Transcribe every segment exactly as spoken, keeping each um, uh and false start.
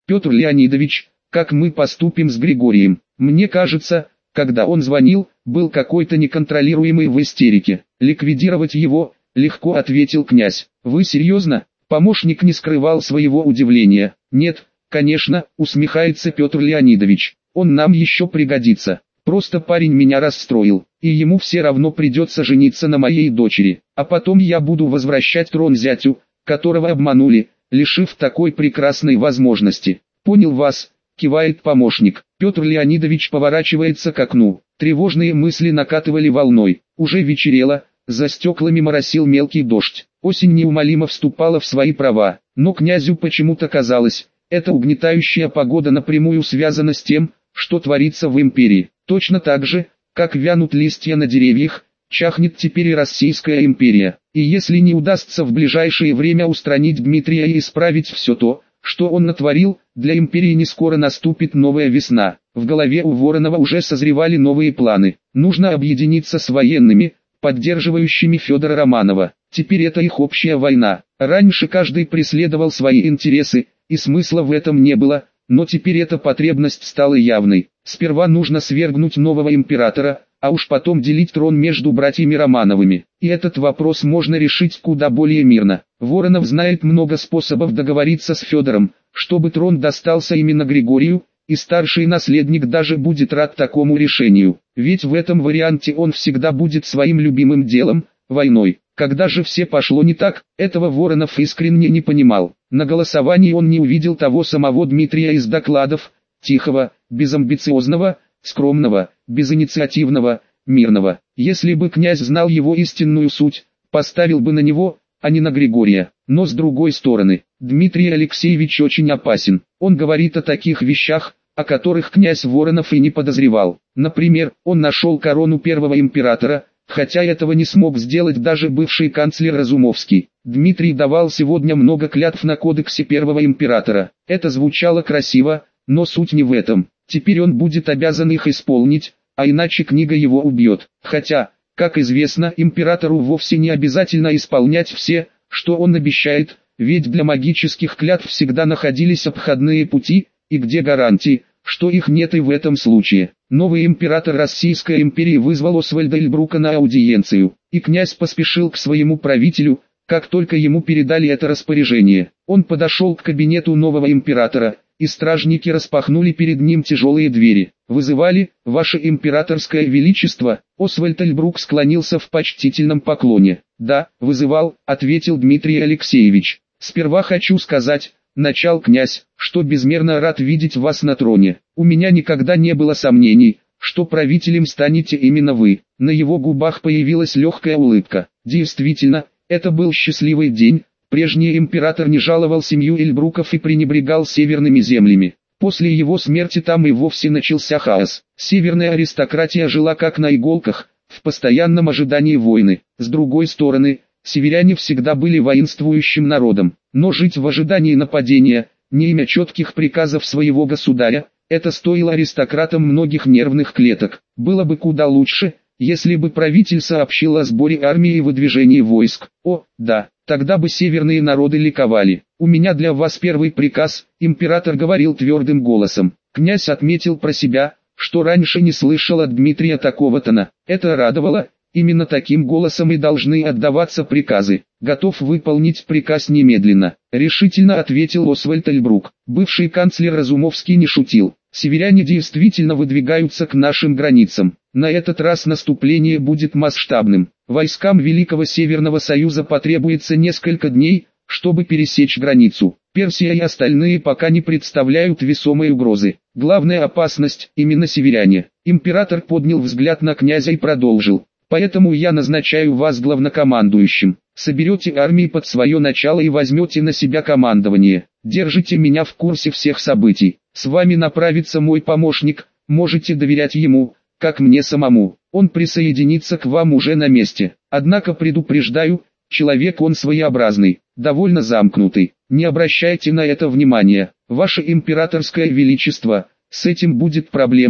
Петр Леонидович, как мы поступим с Григорием? Мне кажется, когда он звонил, был какой-то неконтролируемый в истерике. Ликвидировать его легко, ответил князь. Вы серьезно? Помощник не скрывал своего удивления. Нет, конечно, усмехается Петр Леонидович. Он нам еще пригодится. Просто парень меня расстроил, и ему все равно придется жениться на моей дочери. А потом я буду возвращать трон зятю, которого обманули, лишив такой прекрасной возможности. Понял вас, кивает помощник. Петр Леонидович поворачивается к окну. Тревожные мысли накатывали волной. Уже вечерело, за стеклами моросил мелкий дождь. Осень неумолимо вступала в свои права, но князю почему-то казалось, эта угнетающая погода напрямую связана с тем, что творится в империи. Точно так же, как вянут листья на деревьях, чахнет теперь и Российская империя. И если не удастся в ближайшее время устранить Дмитрия и исправить все то, что он натворил, для империи не скоро наступит новая весна. В голове у Воронова уже созревали новые планы. Нужно объединиться с военными, поддерживающими Федора Романова. Теперь это их общая война. Раньше каждый преследовал свои интересы, и смысла в этом не было, но теперь эта потребность стала явной. Сперва нужно свергнуть нового императора, а уж потом делить трон между братьями Романовыми. И этот вопрос можно решить куда более мирно. Воронов знает много способов договориться с Федором, чтобы трон достался именно Григорию, и старший наследник даже будет рад такому решению. Ведь в этом варианте он всегда будет своим любимым делом, войной. Когда же все пошло не так, этого Воронов искренне не понимал. На голосовании он не увидел того самого Дмитрия из докладов, тихого, безамбициозного, скромного, безинициативного, мирного. Если бы князь знал его истинную суть, поставил бы на него, а не на Григория. Но с другой стороны, Дмитрий Алексеевич очень опасен. Он говорит о таких вещах, о которых князь Воронов и не подозревал. Например, он нашел корону первого императора, хотя этого не смог сделать даже бывший канцлер Разумовский. Дмитрий давал сегодня много клятв на кодексе первого императора. Это звучало красиво, но суть не в этом. Теперь он будет обязан их исполнить, а иначе книга его убьет. Хотя, как известно, императору вовсе не обязательно исполнять все, что он обещает, ведь для магических клятв всегда находились обходные пути, и где гарантии, что их нет и в этом случае. Новый император Российской империи вызвал Освальда Эльбрука на аудиенцию, и князь поспешил к своему правителю, как только ему передали это распоряжение. Он подошел к кабинету нового императора, и стражники распахнули перед ним тяжелые двери. «Вызывали, ваше императорское величество?» Освальд Эльбрук склонился в почтительном поклоне. «Да, вызывал», — ответил Дмитрий Алексеевич. «Сперва хочу сказать», — начал князь, — «что безмерно рад видеть вас на троне. У меня никогда не было сомнений, что правителем станете именно вы». На его губах появилась легкая улыбка. Действительно, это был счастливый день. Прежний император не жаловал семью Эльбруков и пренебрегал северными землями. После его смерти там и вовсе начался хаос. Северная аристократия жила как на иголках, в постоянном ожидании войны. С другой стороны, северяне всегда были воинствующим народом. Но жить в ожидании нападения, не имея четких приказов своего государя, это стоило аристократам многих нервных клеток. Было бы куда лучше, если бы правитель сообщил о сборе армии и выдвижении войск. О, да, тогда бы северные народы ликовали. «У меня для вас первый приказ», — император говорил твердым голосом. Князь отметил про себя, что раньше не слышал от Дмитрия такого тона. Это радовало, именно таким голосом и должны отдаваться приказы. «Готов выполнить приказ немедленно», — решительно ответил Освальд Эльбрук. Бывший канцлер Разумовский не шутил. «Северяне действительно выдвигаются к нашим границам. На этот раз наступление будет масштабным. Войскам Великого Северного Союза потребуется несколько дней, чтобы пересечь границу. Персия и остальные пока не представляют весомой угрозы. Главная опасность – именно северяне». Император поднял взгляд на князя и продолжил. «Поэтому я назначаю вас главнокомандующим. Соберете армии под свое начало и возьмете на себя командование. Держите меня в курсе всех событий. С вами направится мой помощник, можете доверять ему, как мне самому. Он присоединится к вам уже на месте. Однако предупреждаю, человек он своеобразный, довольно замкнутый. Не обращайте на это внимания. Ваше императорское величество, с этим будет проблема,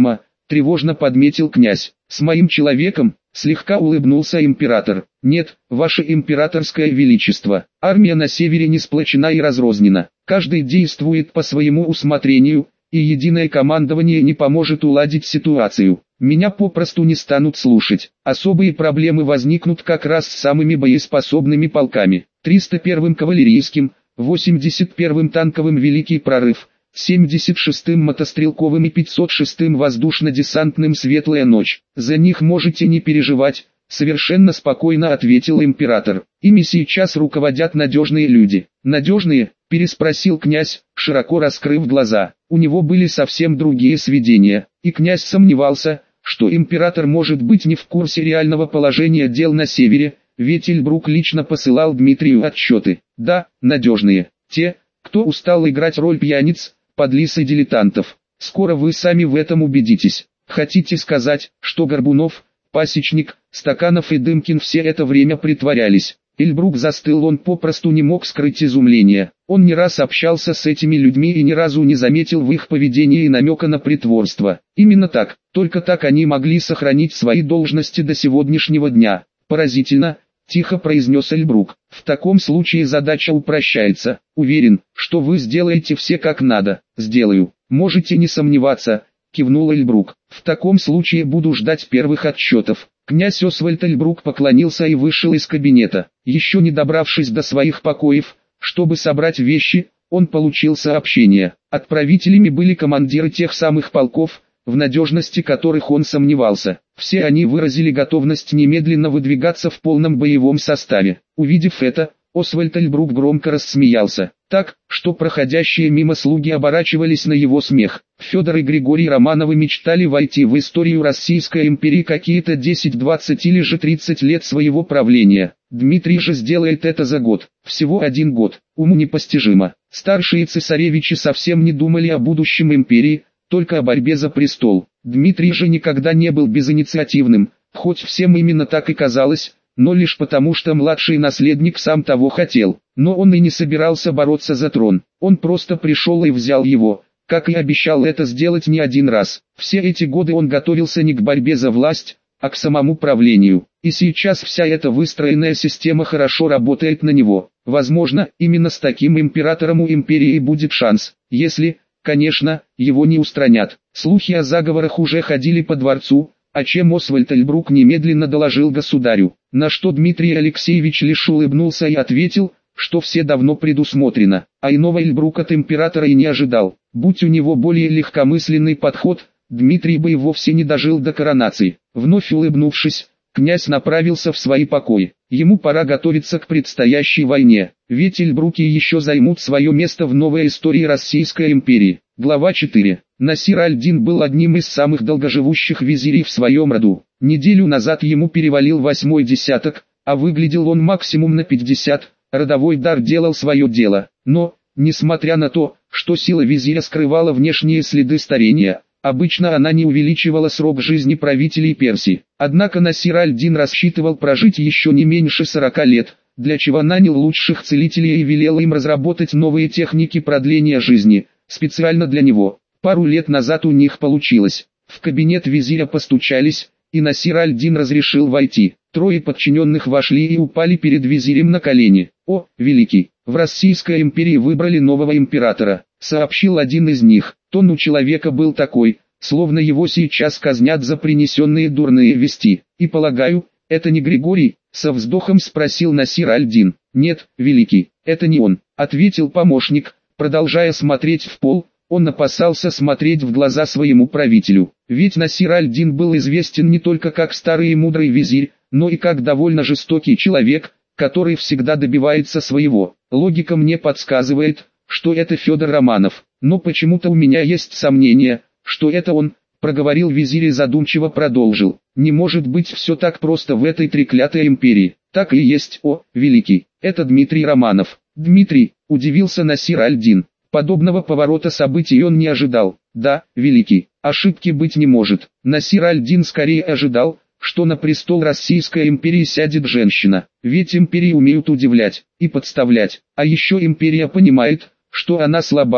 тревожно подметил князь. С моим человеком, слегка улыбнулся император. Нет, ваше императорское величество, армия на севере не сплочена и разрознена. Каждый действует по своему усмотрению, и единое командование не поможет уладить ситуацию. Меня попросту не станут слушать. Особые проблемы возникнут как раз с самыми боеспособными полками. триста первым кавалерийским, восемьдесят первым танковым «Великий прорыв», семьдесят шестым мотострелковым и пятьсот шестым воздушно-десантным «Светлая ночь». За них можете не переживать, совершенно спокойно ответил император. Ими сейчас руководят надежные люди. Надежные? Переспросил князь, широко раскрыв глаза. У него были совсем другие сведения, и князь сомневался, что император может быть не в курсе реального положения дел на севере, ведь Эльбрук лично посылал Дмитрию отчеты. Да, надежные. Те, кто устал играть роль пьяниц, подлиз и дилетантов. Скоро вы сами в этом убедитесь. Хотите сказать, что Горбунов, Пасечник, Стаканов и Дымкин все это время притворялись? Эльбрук застыл, он попросту не мог скрыть изумление. Он не раз общался с этими людьми и ни разу не заметил в их поведении намека на притворство. Именно так, только так они могли сохранить свои должности до сегодняшнего дня. Поразительно, тихо произнес Эльбрук. В таком случае задача упрощается. Уверен, что вы сделаете все как надо. Сделаю. Можете не сомневаться, кивнул Эльбрук. В таком случае буду ждать первых отчетов. Князь Освальд Эльбрук поклонился и вышел из кабинета. Еще не добравшись до своих покоев, чтобы собрать вещи, он получил сообщение. Отправителями были командиры тех самых полков, в надежности которых он сомневался. Все они выразили готовность немедленно выдвигаться в полном боевом составе. Увидев это, Освальд Эльбрук громко рассмеялся, так, что проходящие мимо слуги оборачивались на его смех. Федор и Григорий Романовы мечтали войти в историю Российской империи какие-то десять-двадцать или же тридцать лет своего правления. Дмитрий же сделает это за год, всего один год, уму непостижимо. Старшие цесаревичи совсем не думали о будущем империи, только о борьбе за престол. Дмитрий же никогда не был безинициативным, хоть всем именно так и казалось, но лишь потому, что младший наследник сам того хотел. Но он и не собирался бороться за трон, он просто пришел и взял его, как и обещал это сделать не один раз. Все эти годы он готовился не к борьбе за власть, а к самому правлению. И сейчас вся эта выстроенная система хорошо работает на него. Возможно, именно с таким императором у империи будет шанс, если, конечно, его не устранят. Слухи о заговорах уже ходили по дворцу, о чем Освальд Эльбрук немедленно доложил государю, на что Дмитрий Алексеевич лишь улыбнулся и ответил, что все давно предусмотрено, а иного Эльбрук от императора и не ожидал. Будь у него более легкомысленный подход, Дмитрий бы и вовсе не дожил до коронации. Вновь улыбнувшись, князь направился в свои покои. Ему пора готовиться к предстоящей войне, ведь Эльбруки еще займут свое место в новой истории Российской империи. Глава четыре. Насир аль-Дин был одним из самых долгоживущих визирей в своем роду. Неделю назад ему перевалил восьмой десяток, а выглядел он максимум на пятьдесят, родовой дар делал свое дело. Но, несмотря на то, что сила визиря скрывала внешние следы старения, обычно она не увеличивала срок жизни правителей Персии. Однако Насир аль-Дин рассчитывал прожить еще не меньше сорока лет, для чего нанял лучших целителей и велел им разработать новые техники продления жизни, специально для него. Пару лет назад у них получилось. В кабинет визиря постучались, и Насир аль-Дин разрешил войти. Трое подчиненных вошли и упали перед визирем на колени. «О, великий, в Российской империи выбрали нового императора», — сообщил один из них. Тон у человека был такой, словно его сейчас казнят за принесенные дурные вести. «И полагаю, это не Григорий?» — со вздохом спросил Насир аль-Дин. «Нет, великий, это не он», — ответил помощник, продолжая смотреть в пол. Он опасался смотреть в глаза своему правителю, ведь Насир аль-Дин был известен не только как старый и мудрый визирь, но и как довольно жестокий человек, который всегда добивается своего. Логика мне подсказывает, что это Федор Романов, но почему-то у меня есть сомнение, что это он, проговорил визирь и задумчиво продолжил. Не может быть все так просто в этой треклятой империи. Так и есть, о, великий, это Дмитрий Романов. Дмитрий, удивился Насир аль-Дин. Подобного поворота событий он не ожидал. Да, великий, ошибки быть не может. Насир аль-Дин скорее ожидал, что на престол Российской империи сядет женщина. Ведь империи умеют удивлять и подставлять. А еще империя понимает, что она слаба,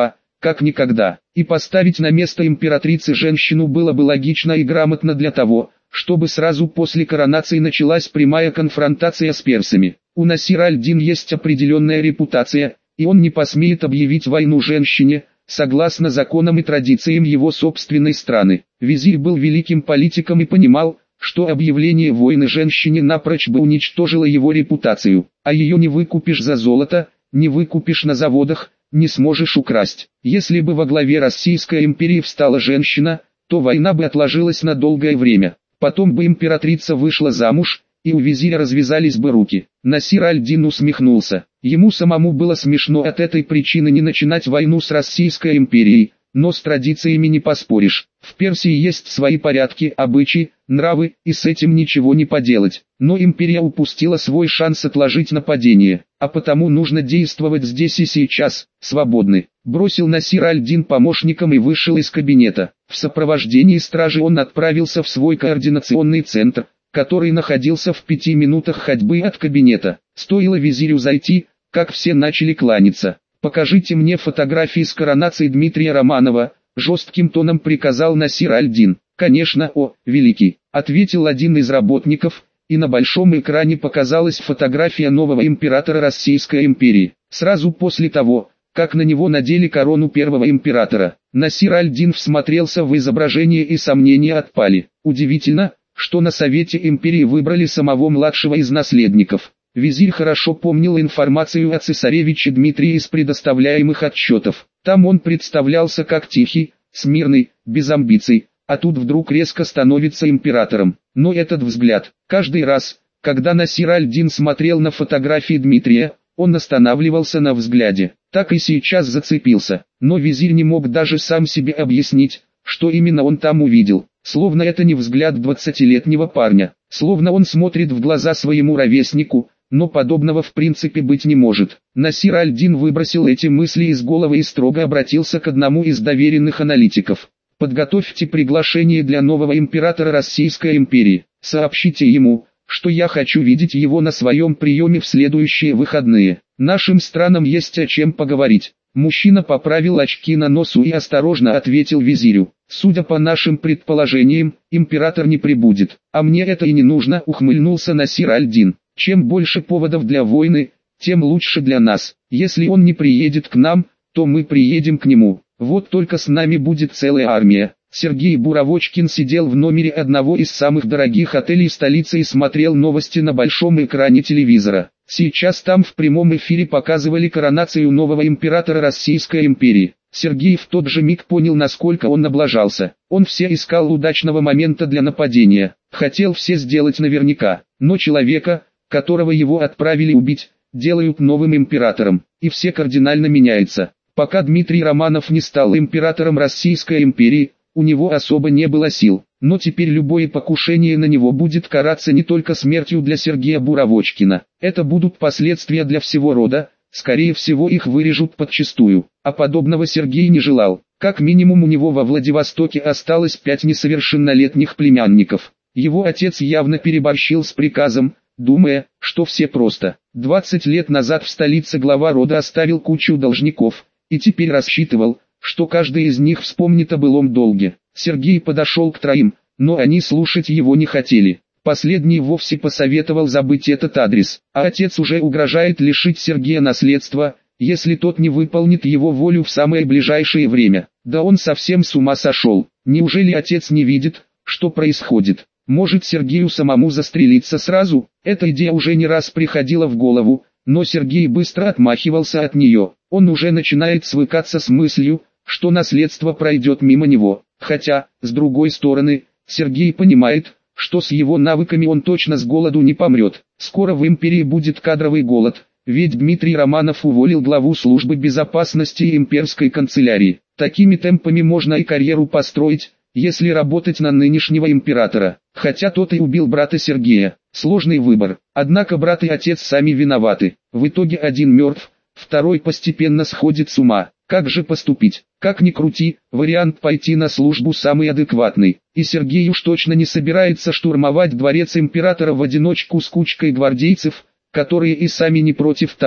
как никогда, и поставить на место императрицы женщину было бы логично и грамотно для того, чтобы сразу после коронации началась прямая конфронтация с персами. У Насира аль-Дин есть определенная репутация, и он не посмеет объявить войну женщине, согласно законам и традициям его собственной страны. Визирь был великим политиком и понимал, что объявление войны женщине напрочь бы уничтожило его репутацию, а ее не выкупишь за золото, не выкупишь на заводах, не сможешь украсть. Если бы во главе Российской империи встала женщина, то война бы отложилась на долгое время. Потом бы императрица вышла замуж, и у визиря развязались бы руки. Насир аль-Дин усмехнулся. Ему самому было смешно от этой причины не начинать войну с Российской империей, но с традициями не поспоришь. В Персии есть свои порядки, обычаи, нравы, и с этим ничего не поделать. Но империя упустила свой шанс отложить нападение, а потому нужно действовать здесь и сейчас, свободны. Бросил Насир аль-Дин помощникам и вышел из кабинета. В сопровождении стражи он отправился в свой координационный центр, который находился в пяти минутах ходьбы от кабинета. Стоило визирю зайти, как все начали кланяться. «Покажите мне фотографии с коронацией Дмитрия Романова», — жестким тоном приказал Насир аль-Дин. «Конечно, о, великий», — ответил один из работников, и на большом экране показалась фотография нового императора Российской империи. Сразу после того, как на него надели корону первого императора, Насир аль-Дин всмотрелся в изображение и сомнения отпали. Удивительно, что на Совете империи выбрали самого младшего из наследников. Визирь хорошо помнил информацию о цесаревиче Дмитрии из предоставляемых отчетов. Там он представлялся как тихий, смирный, без амбиций, а тут вдруг резко становится императором. Но этот взгляд, каждый раз, когда Насир аль-Дин смотрел на фотографии Дмитрия, он останавливался на взгляде. Так и сейчас зацепился, но визирь не мог даже сам себе объяснить, что именно он там увидел. Словно это не взгляд двадцатилетнего парня, словно он смотрит в глаза своему ровеснику, но подобного в принципе быть не может. Насир аль-Дин выбросил эти мысли из головы и строго обратился к одному из доверенных аналитиков. «Подготовьте приглашение для нового императора Российской империи. Сообщите ему, что я хочу видеть его на своем приеме в следующие выходные. Нашим странам есть о чем поговорить». Мужчина поправил очки на носу и осторожно ответил визирю: «Судя по нашим предположениям, император не прибудет, а мне это и не нужно», — ухмыльнулся Насир аль-Дин. «Чем больше поводов для войны, тем лучше для нас. Если он не приедет к нам, то мы приедем к нему. Вот только с нами будет целая армия». Сергей Буровочкин сидел в номере одного из самых дорогих отелей столицы и смотрел новости на большом экране телевизора. Сейчас там в прямом эфире показывали коронацию нового императора Российской империи. Сергей в тот же миг понял, насколько он облажался. Он все искал удачного момента для нападения, хотел все сделать наверняка, но человека, которого его отправили убить, делают новым императором, и все кардинально меняется. Пока Дмитрий Романов не стал императором Российской империи, у него особо не было сил, но теперь любое покушение на него будет караться не только смертью для Сергея Буровочкина. Это будут последствия для всего рода, скорее всего их вырежут подчистую, а подобного Сергей не желал. Как минимум у него во Владивостоке осталось пять несовершеннолетних племянников. Его отец явно переборщил с приказом, думая, что все просто. двадцать лет назад в столице глава рода оставил кучу должников, и теперь рассчитывал, что каждый из них вспомнит о былом долге. Сергей подошел к троим, но они слушать его не хотели. Последний вовсе посоветовал забыть этот адрес, а отец уже угрожает лишить Сергея наследства, если тот не выполнит его волю в самое ближайшее время. Да он совсем с ума сошел. Неужели отец не видит, что происходит? Может, Сергею самому застрелиться сразу? Эта идея уже не раз приходила в голову, но Сергей быстро отмахивался от нее. Он уже начинает свыкаться с мыслью, что наследство пройдет мимо него. Хотя, с другой стороны, Сергей понимает, что с его навыками он точно с голоду не помрет. Скоро в империи будет кадровый голод, ведь Дмитрий Романов уволил главу службы безопасности имперской канцелярии. Такими темпами можно и карьеру построить, если работать на нынешнего императора. Хотя тот и убил брата Сергея. Сложный выбор. Однако брат и отец сами виноваты. В итоге один мертв, второй постепенно сходит с ума. Как же поступить? Как ни крути, вариант пойти на службу самый адекватный. И Сергей уж точно не собирается штурмовать дворец императора в одиночку с кучкой гвардейцев, которые и сами не против того,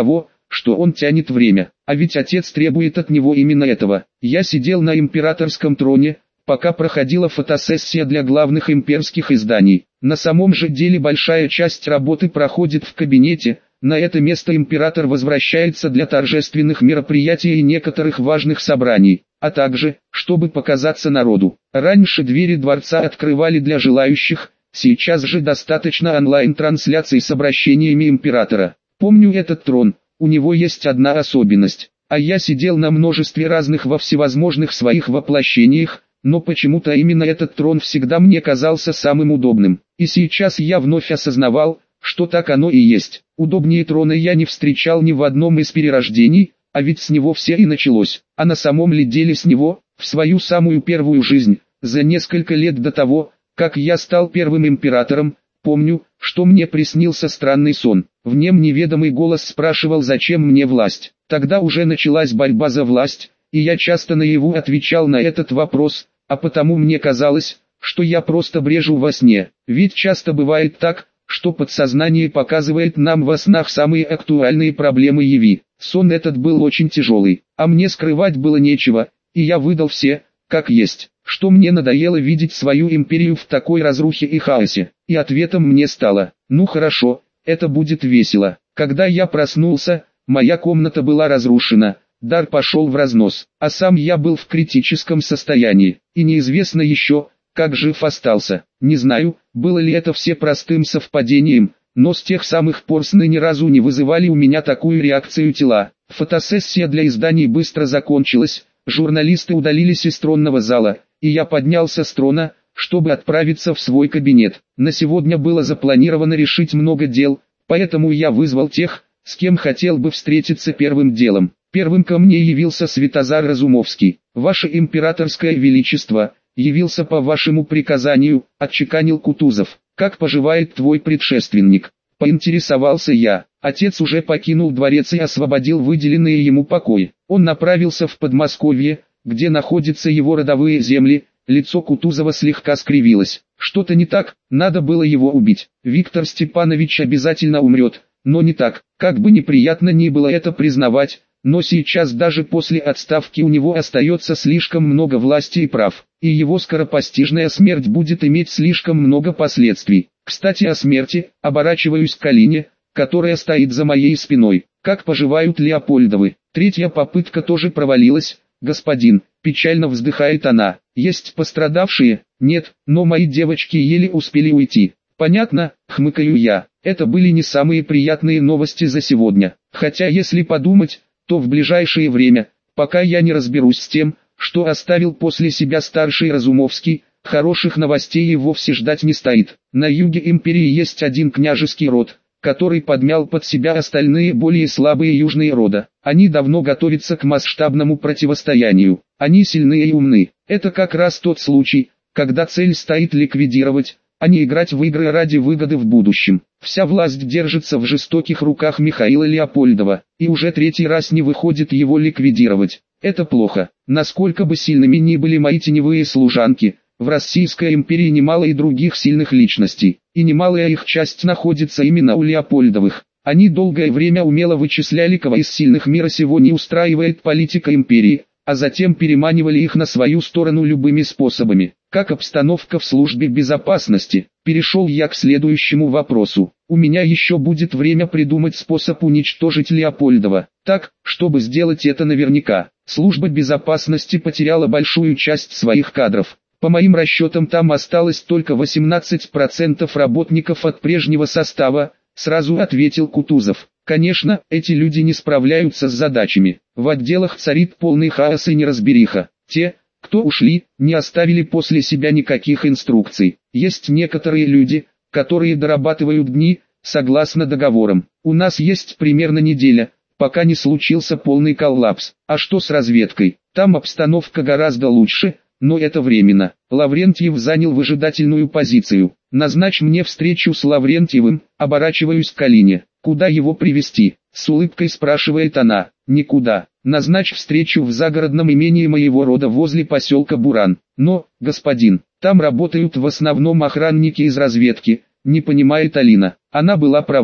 что он тянет время, а ведь отец требует от него именно этого. Я сидел на императорском троне, пока проходила фотосессия для главных имперских изданий. На самом же деле большая часть работы проходит в кабинете. На это место император возвращается для торжественных мероприятий и некоторых важных собраний, а также, чтобы показаться народу. Раньше двери дворца открывали для желающих, сейчас же достаточно онлайн-трансляций с обращениями императора. Помню этот трон, у него есть одна особенность, а я сидел на множестве разных во всевозможных своих воплощениях, но почему-то именно этот трон всегда мне казался самым удобным. И сейчас я вновь осознавал, что так оно и есть. Удобнее трона я не встречал ни в одном из перерождений, а ведь с него все и началось. А на самом ли деле с него, в свою самую первую жизнь, за несколько лет до того, как я стал первым императором, помню, что мне приснился странный сон. В нем неведомый голос спрашивал, зачем мне власть. Тогда уже началась борьба за власть, и я часто наяву отвечал на этот вопрос, а потому мне казалось, что я просто брежу во сне. Ведь часто бывает так, что подсознание показывает нам во снах самые актуальные проблемы яви. Сон этот был очень тяжелый, а мне скрывать было нечего, и я выдал все, как есть, что мне надоело видеть свою империю в такой разрухе и хаосе. И ответом мне стало: ну хорошо, это будет весело. Когда я проснулся, моя комната была разрушена, дар пошел в разнос, а сам я был в критическом состоянии, и неизвестно еще, как жив остался. Не знаю, было ли это все простым совпадением, но с тех самых пор сны ни разу не вызывали у меня такую реакцию тела. Фотосессия для изданий быстро закончилась, журналисты удалились из тронного зала, и я поднялся с трона, чтобы отправиться в свой кабинет. На сегодня было запланировано решить много дел, поэтому я вызвал тех, с кем хотел бы встретиться первым делом. Первым ко мне явился Святозар Разумовский. «Ваше императорское величество, явился по вашему приказанию», — отчеканил Кутузов. «Как поживает твой предшественник?» — поинтересовался я. Отец уже покинул дворец и освободил выделенные ему покои. Он направился в Подмосковье, где находятся его родовые земли. Лицо Кутузова слегка скривилось. Что-то не так, надо было его убить. Виктор Степанович обязательно умрет, но не так. Как бы неприятно ни было это признавать, но сейчас даже после отставки у него остается слишком много власти и прав, и его скоропостижная смерть будет иметь слишком много последствий. Кстати, о смерти, оборачиваюсь к Алине, которая стоит за моей спиной. Как поживают Леопольдовы? Третья попытка тоже провалилась, господин, печально вздыхает она. Есть пострадавшие? Нет, но мои девочки еле успели уйти. Понятно, хмыкаю я. Это были не самые приятные новости за сегодня. Хотя если подумать, то в ближайшее время, пока я не разберусь с тем, что оставил после себя старший Разумовский, хороших новостей и вовсе ждать не стоит. На юге империи есть один княжеский род, который подмял под себя остальные более слабые южные рода. Они давно готовятся к масштабному противостоянию. Они сильны и умны. Это как раз тот случай, когда цель стоит ликвидировать, а не играть в игры ради выгоды в будущем. Вся власть держится в жестоких руках Михаила Леопольдова, и уже третий раз не выходит его ликвидировать. Это плохо. Насколько бы сильными ни были мои теневые служанки, в Российской империи немало и других сильных личностей, и немалая их часть находится именно у Леопольдовых. Они долгое время умело вычисляли, кого из сильных мира сего не устраивает политика империи, а затем переманивали их на свою сторону любыми способами. Как обстановка в службе безопасности? Перешел я к следующему вопросу. У меня еще будет время придумать способ уничтожить Леопольдова, так, чтобы сделать это наверняка. Служба безопасности потеряла большую часть своих кадров. По моим расчетам, там осталось только восемнадцать процентов работников от прежнего состава, сразу ответил Кутузов. Конечно, эти люди не справляются с задачами. В отделах царит полный хаос и неразбериха. Те, кто ушли, не оставили после себя никаких инструкций. Есть некоторые люди, которые дорабатывают дни, согласно договорам. У нас есть примерно неделя, пока не случился полный коллапс. А что с разведкой? Там обстановка гораздо лучше, но это временно. Лаврентьев занял выжидательную позицию. Назначь мне встречу с Лаврентьевым, оборачиваюсь к Алине. Куда его привезти? С улыбкой спрашивает она. Никуда. Назначь встречу в загородном имении моего рода возле поселка Буран. Но, господин, там работают в основном охранники из разведки, не понимает Алина. Она была права.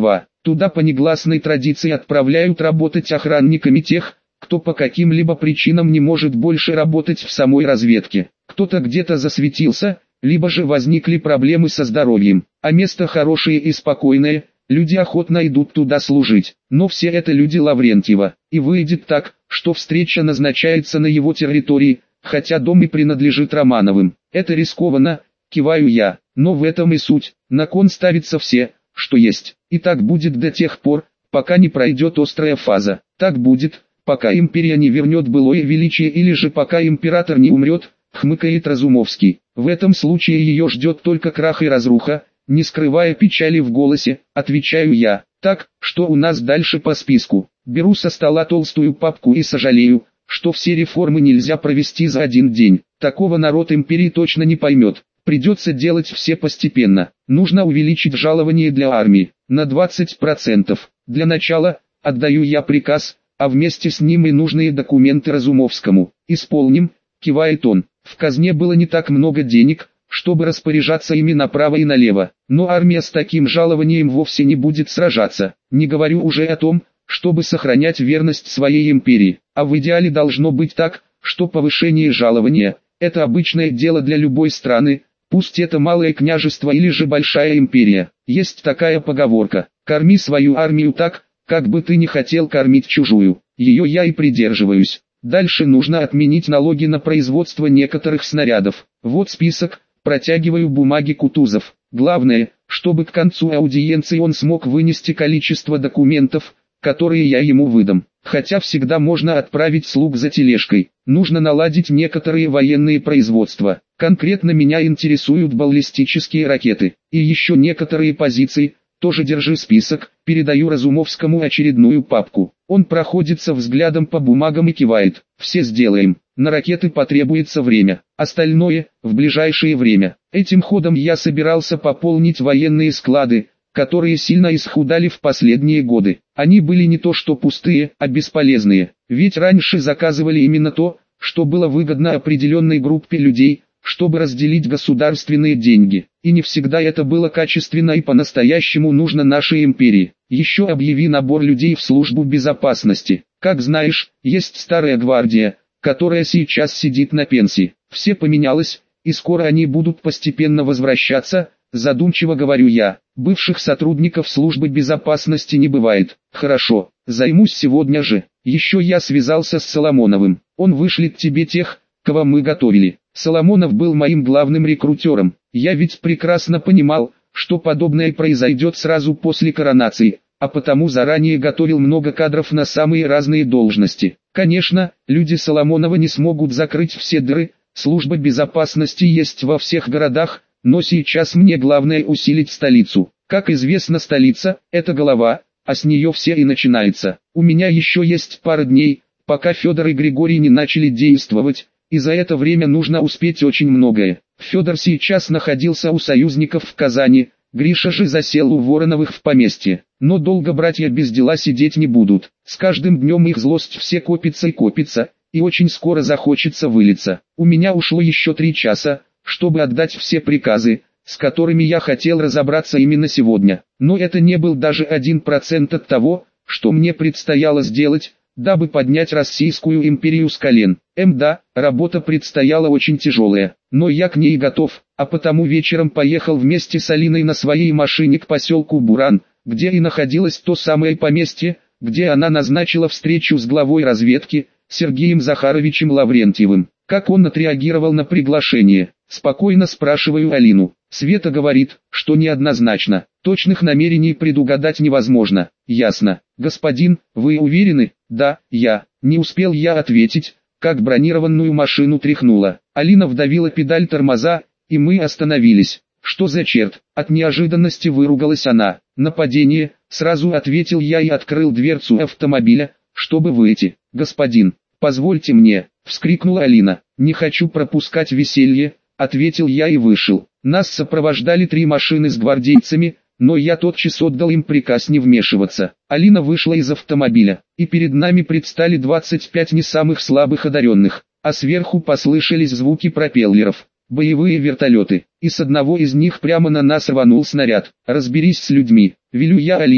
Туда по негласной традиции отправляют работать охранниками тех, кто по каким-либо причинам не может больше работать в самой разведке. Кто-то где-то засветился, либо же возникли проблемы со здоровьем, а место хорошее и спокойное, люди охотно идут туда служить. Но все это люди Лаврентьева, и выйдет так, что встреча назначается на его территории, хотя дом и принадлежит Романовым. Это рискованно, киваю я, но в этом и суть, на кон ставится все, что есть. И так будет до тех пор, пока не пройдет острая фаза. Так будет, пока империя не вернет былое величие или же пока император не умрет, хмыкает Разумовский. В этом случае ее ждет только крах и разруха, не скрывая печали в голосе, отвечаю я. Так, что у нас дальше по списку? Беру со стола толстую папку и сожалею, что все реформы нельзя провести за один день. Такого народ империи точно не поймет. Придется делать все постепенно. Нужно увеличить жалование для армии на двадцать процентов. Для начала, отдаю я приказ, а вместе с ним и нужные документы Разумовскому. Исполним, кивает он. В казне было не так много денег, чтобы распоряжаться ими направо и налево. Но армия с таким жалованием вовсе не будет сражаться. Не говорю уже о том, чтобы сохранять верность своей империи. А в идеале должно быть так, что повышение жалования – это обычное дело для любой страны, пусть это малое княжество или же большая империя. Есть такая поговорка: «Корми свою армию так, как бы ты не хотел кормить чужую». Ее я и придерживаюсь. Дальше нужно отменить налоги на производство некоторых снарядов. Вот список, протягиваю бумаги Кутузов. Главное, чтобы к концу аудиенции он смог вынести количество документов, которые я ему выдам. Хотя всегда можно отправить слуг за тележкой. Нужно наладить некоторые военные производства. Конкретно меня интересуют баллистические ракеты. И еще некоторые позиции. Тоже держи список. Передаю Разумовскому очередную папку. Он проходится взглядом по бумагам и кивает. Все сделаем. На ракеты потребуется время. Остальное – в ближайшее время. Этим ходом я собирался пополнить военные склады, которые сильно исхудали в последние годы. Они были не то что пустые, а бесполезные. Ведь раньше заказывали именно то, что было выгодно определенной группе людей, чтобы разделить государственные деньги. И не всегда это было качественно и по-настоящему нужно нашей империи. Еще объяви набор людей в службу безопасности. Как знаешь, есть старая гвардия, которая сейчас сидит на пенсии. Все поменялось, и скоро они будут постепенно возвращаться. Задумчиво говорю я. Бывших сотрудников службы безопасности не бывает. Хорошо, займусь сегодня же. Еще я связался с Соломоновым. Он вышлет тебе тех, кого мы готовили. Соломонов был моим главным рекрутером. Я ведь прекрасно понимал, что подобное произойдет сразу после коронации, а потому заранее готовил много кадров на самые разные должности. Конечно, люди Соломонова не смогут закрыть все дыры, служба безопасности есть во всех городах, но сейчас мне главное усилить столицу. Как известно, столица – это голова, а с нее все и начинается. У меня еще есть пара дней, пока Федор и Григорий не начали действовать, и за это время нужно успеть очень многое. Федор сейчас находился у союзников в Казани, Гриша же засел у Вороновых в поместье. Но долго братья без дела сидеть не будут. С каждым днем их злость все копится и копится, и очень скоро захочется вылиться. У меня ушло еще три часа, чтобы отдать все приказы, с которыми я хотел разобраться именно сегодня. Но это не был даже один процент от того, что мне предстояло сделать, дабы поднять Российскую империю с колен. Эм да, работа предстояла очень тяжелая, но я к ней готов, а потому вечером поехал вместе с Алиной на своей машине к поселку Буран, где и находилось то самое поместье, где она назначила встречу с главой разведки, Сергеем Захаровичем Лаврентьевым. Как он отреагировал на приглашение? Спокойно спрашиваю Алину. Света говорит, что неоднозначно. Точных намерений предугадать невозможно. Ясно. Господин, вы уверены? Да, я. Не успел я ответить, как бронированную машину тряхнуло. Алина вдавила педаль тормоза, и мы остановились. Что за черт? От неожиданности выругалась она. Нападение, сразу ответил я и открыл дверцу автомобиля, чтобы выйти. Господин, позвольте мне, вскрикнула Алина. Не хочу пропускать веселье, ответил я и вышел. Нас сопровождали три машины с гвардейцами, но я тотчас отдал им приказ не вмешиваться. Алина вышла из автомобиля, и перед нами предстали двадцать пять не самых слабых одаренных, а сверху послышались звуки пропеллеров, боевые вертолеты, и с одного из них прямо на нас рванул снаряд. «Разберись с людьми», велю я Алине,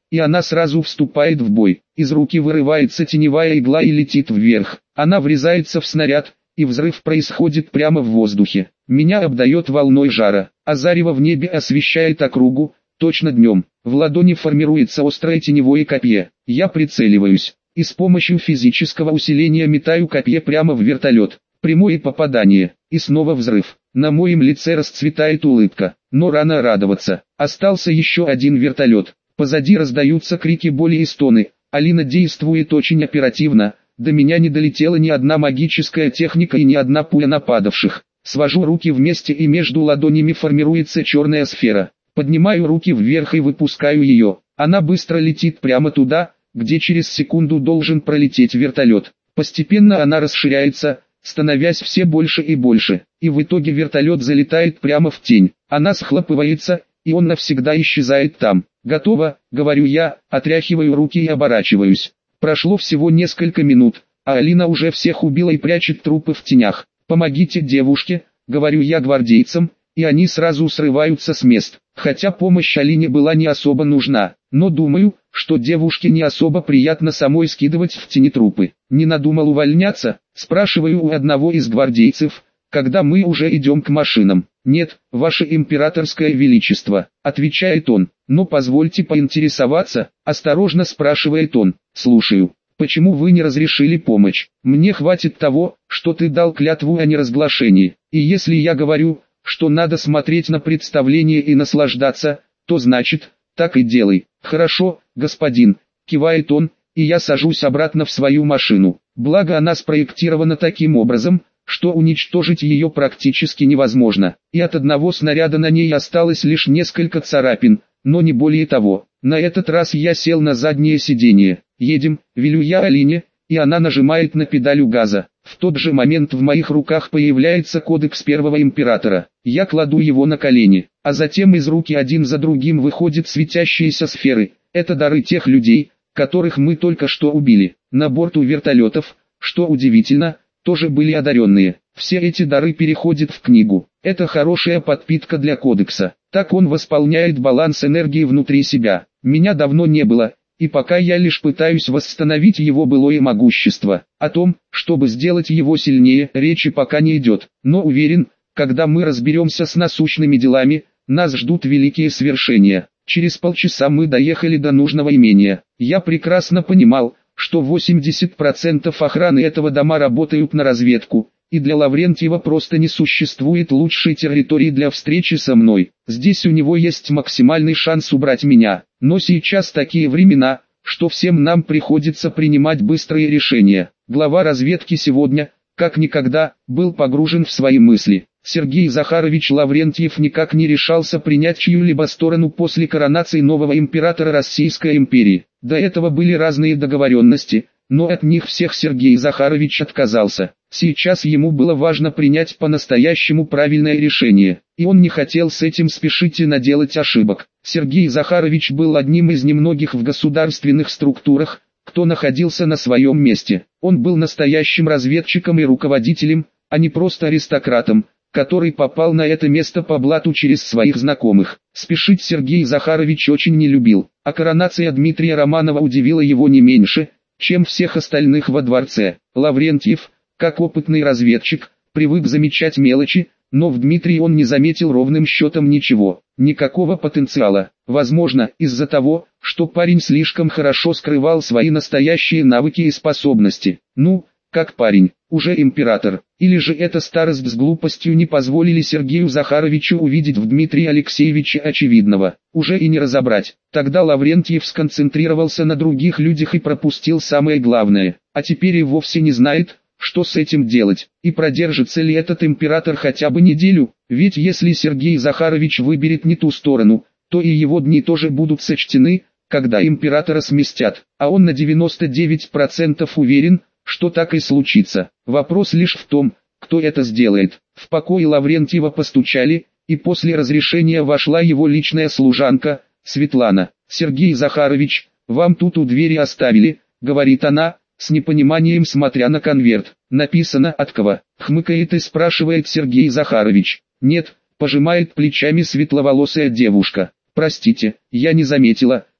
и она сразу вступает в бой. Из руки вырывается теневая игла и летит вверх. Она врезается в снаряд, и взрыв происходит прямо в воздухе. Меня обдает волной жара, а зарево в небе освещает округу, точно днем. В ладони формируется острое теневое копье. Я прицеливаюсь, и с помощью физического усиления метаю копье прямо в вертолет. Прямое попадание, и снова взрыв. На моем лице расцветает улыбка, но рано радоваться. Остался еще один вертолет. Позади раздаются крики боли и стоны. Алина действует очень оперативно. До меня не долетела ни одна магическая техника и ни одна пуля нападавших. Свожу руки вместе, и между ладонями формируется черная сфера. Поднимаю руки вверх и выпускаю ее. Она быстро летит прямо туда, где через секунду должен пролететь вертолет. Постепенно она расширяется, становясь все больше и больше, и в итоге вертолет залетает прямо в тень. Она схлопывается, и он навсегда исчезает там. «Готово», — говорю я, отряхиваю руки и оборачиваюсь. Прошло всего несколько минут, а Алина уже всех убила и прячет трупы в тенях. «Помогите девушке», — говорю я гвардейцам, и они сразу срываются с мест. Хотя помощь Алине была не особо нужна, но думаю, что девушке не особо приятно самой скидывать в тени трупы. «Не надумал увольняться?» — спрашиваю у одного из гвардейцев, когда мы уже идем к машинам. «Нет, ваше императорское величество», — отвечает он. «Но позвольте поинтересоваться», — осторожно спрашивает он. «Слушаю. Почему вы не разрешили помощь? Мне хватит того, что ты дал клятву о неразглашении. И если я говорю, что надо смотреть на представление и наслаждаться, то значит, так и делай». «Хорошо, господин», — кивает он, и я сажусь обратно в свою машину. Благо она спроектирована таким образом, что уничтожить ее практически невозможно, и от одного снаряда на ней осталось лишь несколько царапин, но не более того. На этот раз я сел на заднее сиденье. «Едем», — велю я Алине, и она нажимает на педаль газа. В тот же момент в моих руках появляется кодекс первого императора. Я кладу его на колени, а затем из руки один за другим выходят светящиеся сферы. Это дары тех людей, которых мы только что убили. На борту вертолетов, что удивительно, тоже были одаренные. Все эти дары переходят в книгу. Это хорошая подпитка для кодекса. Так он восполняет баланс энергии внутри себя. Меня давно не было, и пока я лишь пытаюсь восстановить его былое могущество. О том, чтобы сделать его сильнее, речи пока не идет. Но уверен, когда мы разберемся с насущными делами, нас ждут великие свершения. Через полчаса мы доехали до нужного имения. Я прекрасно понимал, что восемьдесят процентов охраны этого дома работают на разведку, и для Лаврентьева просто не существует лучшей территории для встречи со мной. Здесь у него есть максимальный шанс убрать меня, но сейчас такие времена, что всем нам приходится принимать быстрые решения. Глава разведки сегодня, как никогда, был погружен в свои мысли. Сергей Захарович Лаврентьев никак не решался принять чью-либо сторону после коронации нового императора Российской империи. До этого были разные договоренности, но от них всех Сергей Захарович отказался. Сейчас ему было важно принять по-настоящему правильное решение, и он не хотел с этим спешить и наделать ошибок. Сергей Захарович был одним из немногих в государственных структурах, кто находился на своем месте. Он был настоящим разведчиком и руководителем, а не просто аристократом, который попал на это место по блату через своих знакомых. Спешить Сергей Захарович очень не любил, а коронация Дмитрия Романова удивила его не меньше, чем всех остальных во дворце. Лаврентьев, как опытный разведчик, привык замечать мелочи, но в Дмитрии он не заметил ровным счетом ничего, никакого потенциала. Возможно, из-за того, что парень слишком хорошо скрывал свои настоящие навыки и способности. Ну, как парень, уже император, или же эта старость с глупостью не позволили Сергею Захаровичу увидеть в Дмитрии Алексеевиче очевидного, уже и не разобрать. Тогда Лаврентьев сконцентрировался на других людях и пропустил самое главное, а теперь и вовсе не знает, что с этим делать, и продержится ли этот император хотя бы неделю, ведь если Сергей Захарович выберет не ту сторону, то и его дни тоже будут сочтены, когда императора сместят, а он на девяносто девять процентов уверен, что так и случится. Вопрос лишь в том, кто это сделает. В покое Лаврентьева постучали, и после разрешения вошла его личная служанка, Светлана. «Сергей Захарович, вам тут у двери оставили», — говорит она, с непониманием смотря на конверт. «Написано от кого?» — хмыкает и спрашивает Сергей Захарович. «Нет», — пожимает плечами светловолосая девушка. «Простите, я не заметила»,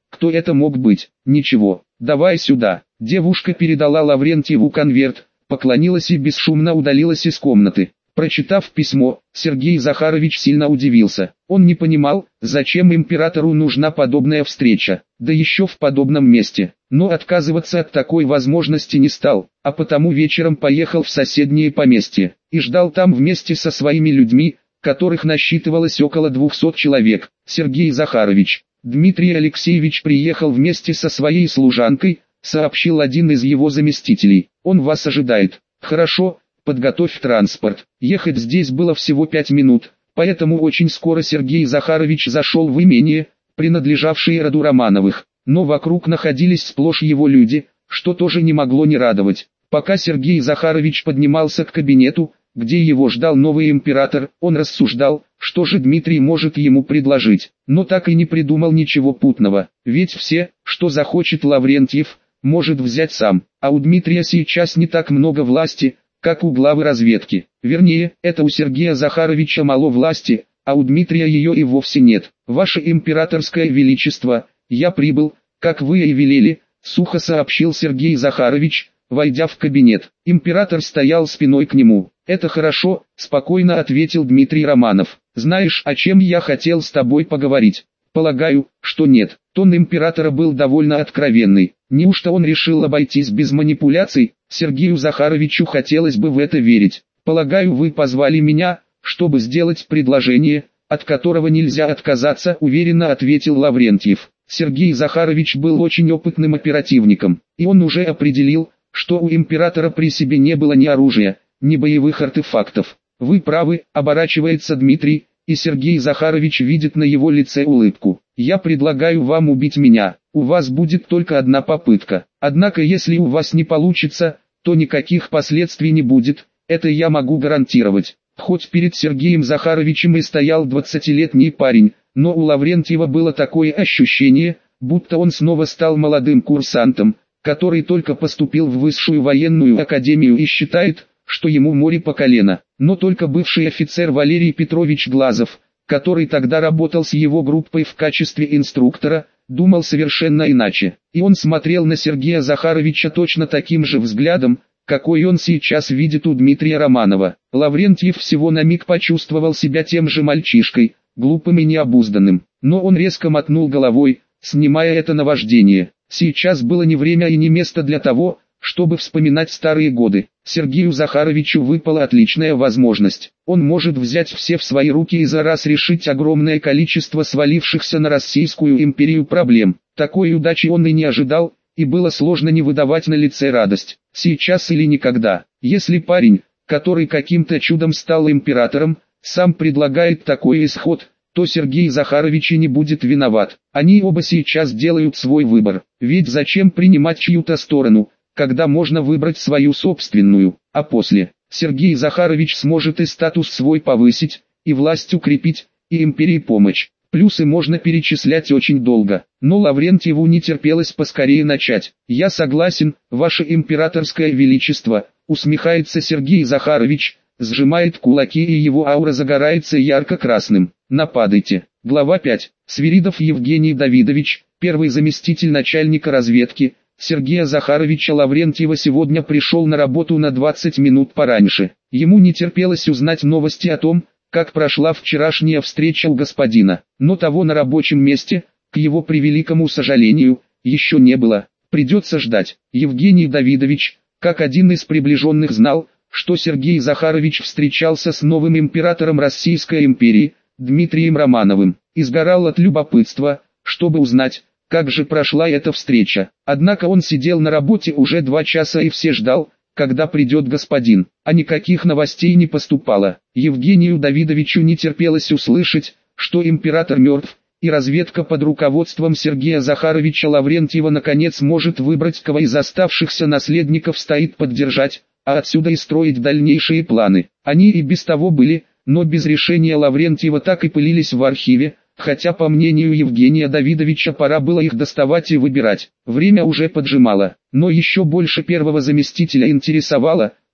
Кто это мог быть? Ничего. Давай сюда. Девушка передала Лаврентьеву конверт, поклонилась и бесшумно удалилась из комнаты. Прочитав письмо, Сергей Захарович сильно удивился. Он не понимал, зачем императору нужна подобная встреча, да еще в подобном месте. Но отказываться от такой возможности не стал, а потому вечером поехал в соседнее поместье и ждал там вместе со своими людьми, которых насчитывалось около двухсот человек. Сергей Захарович. Дмитрий Алексеевич приехал вместе со своей служанкой, сообщил один из его заместителей. Он вас ожидает. Хорошо. Подготовь транспорт. Ехать здесь было всего пять минут, поэтому очень скоро Сергей Захарович зашел в имение, принадлежавшее роду Романовых. Но вокруг находились сплошь его люди, что тоже не могло не радовать. Пока Сергей Захарович поднимался к кабинету, где его ждал новый император, он рассуждал, что же Дмитрий может ему предложить, но так и не придумал ничего путного, ведь все, что захочет Лаврентьев, может взять сам, а у Дмитрия сейчас не так много власти, как у главы разведки. Вернее, это у Сергея Захаровича мало власти, а у Дмитрия ее и вовсе нет. Ваше императорское величество, я прибыл, как вы и велели, сухо сообщил Сергей Захарович, войдя в кабинет. Император стоял спиной к нему. Это хорошо, спокойно ответил Дмитрий Романов. Знаешь, о чем я хотел с тобой поговорить? Полагаю, что нет. Тон императора был довольно откровенный. Неужто он решил обойтись без манипуляций? Сергею Захаровичу хотелось бы в это верить. Полагаю, вы позвали меня, чтобы сделать предложение, от которого нельзя отказаться, уверенно ответил Лаврентьев. Сергей Захарович был очень опытным оперативником, и он уже определил, что у императора при себе не было ни оружия, ни боевых артефактов. Вы правы, оборачивается Дмитрий, и Сергей Захарович видит на его лице улыбку. Я предлагаю вам убить меня, у вас будет только одна попытка. Однако если у вас не получится, то никаких последствий не будет, это я могу гарантировать. Хоть перед Сергеем Захаровичем и стоял двадцатилетний парень, но у Лаврентьева было такое ощущение, будто он снова стал молодым курсантом, который только поступил в высшую военную академию и считает, что ему море по колено. Но только бывший офицер Валерий Петрович Глазов, который тогда работал с его группой в качестве инструктора, думал совершенно иначе. И он смотрел на Сергея Захаровича точно таким же взглядом, какой он сейчас видит у Дмитрия Романова. Лаврентьев всего на миг почувствовал себя тем же мальчишкой, глупым и необузданным. Но он резко мотнул головой, снимая это наваждение. Сейчас было не время и не место для того, чтобы вспоминать старые годы. Сергею Захаровичу выпала отличная возможность. Он может взять все в свои руки и за раз решить огромное количество свалившихся на Российскую империю проблем. Такой удачи он и не ожидал, и было сложно не выдавать на лице радость. Сейчас или никогда. Если парень, который каким-то чудом стал императором, сам предлагает такой исход, то Сергей Захарович и не будет виноват. Они оба сейчас делают свой выбор. Ведь зачем принимать чью-то сторону, когда можно выбрать свою собственную, а после, Сергей Захарович сможет и статус свой повысить, и власть укрепить, и империи помочь. Плюсы можно перечислять очень долго, но Лаврентьеву не терпелось поскорее начать. «Я согласен, ваше императорское величество», усмехается Сергей Захарович, сжимает кулаки и его аура загорается ярко-красным. «Нападайте». Глава пять. Свиридов Евгений Давидович, первый заместитель начальника разведки, Сергея Захаровича Лаврентьева сегодня пришел на работу на двадцать минут пораньше. Ему не терпелось узнать новости о том, как прошла вчерашняя встреча у господина, но того на рабочем месте, к его превеликому сожалению, еще не было. Придется ждать. Евгений Давидович, как один из приближенных, знал, что Сергей Захарович встречался с новым императором Российской империи, Дмитрием Романовым, и сгорал от любопытства, чтобы узнать, как же прошла эта встреча. Однако он сидел на работе уже два часа и все ждал, когда придет господин, а никаких новостей не поступало. Евгению Давидовичу не терпелось услышать, что император мертв, и разведка под руководством Сергея Захаровича Лаврентьева наконец может выбрать, кого из оставшихся наследников стоит поддержать, а отсюда и строить дальнейшие планы. Они и без того были, но без решения Лаврентьева так и пылились в архиве, хотя по мнению Евгения Давидовича пора было их доставать и выбирать. Время уже поджимало, но еще больше первого заместителя интересовало,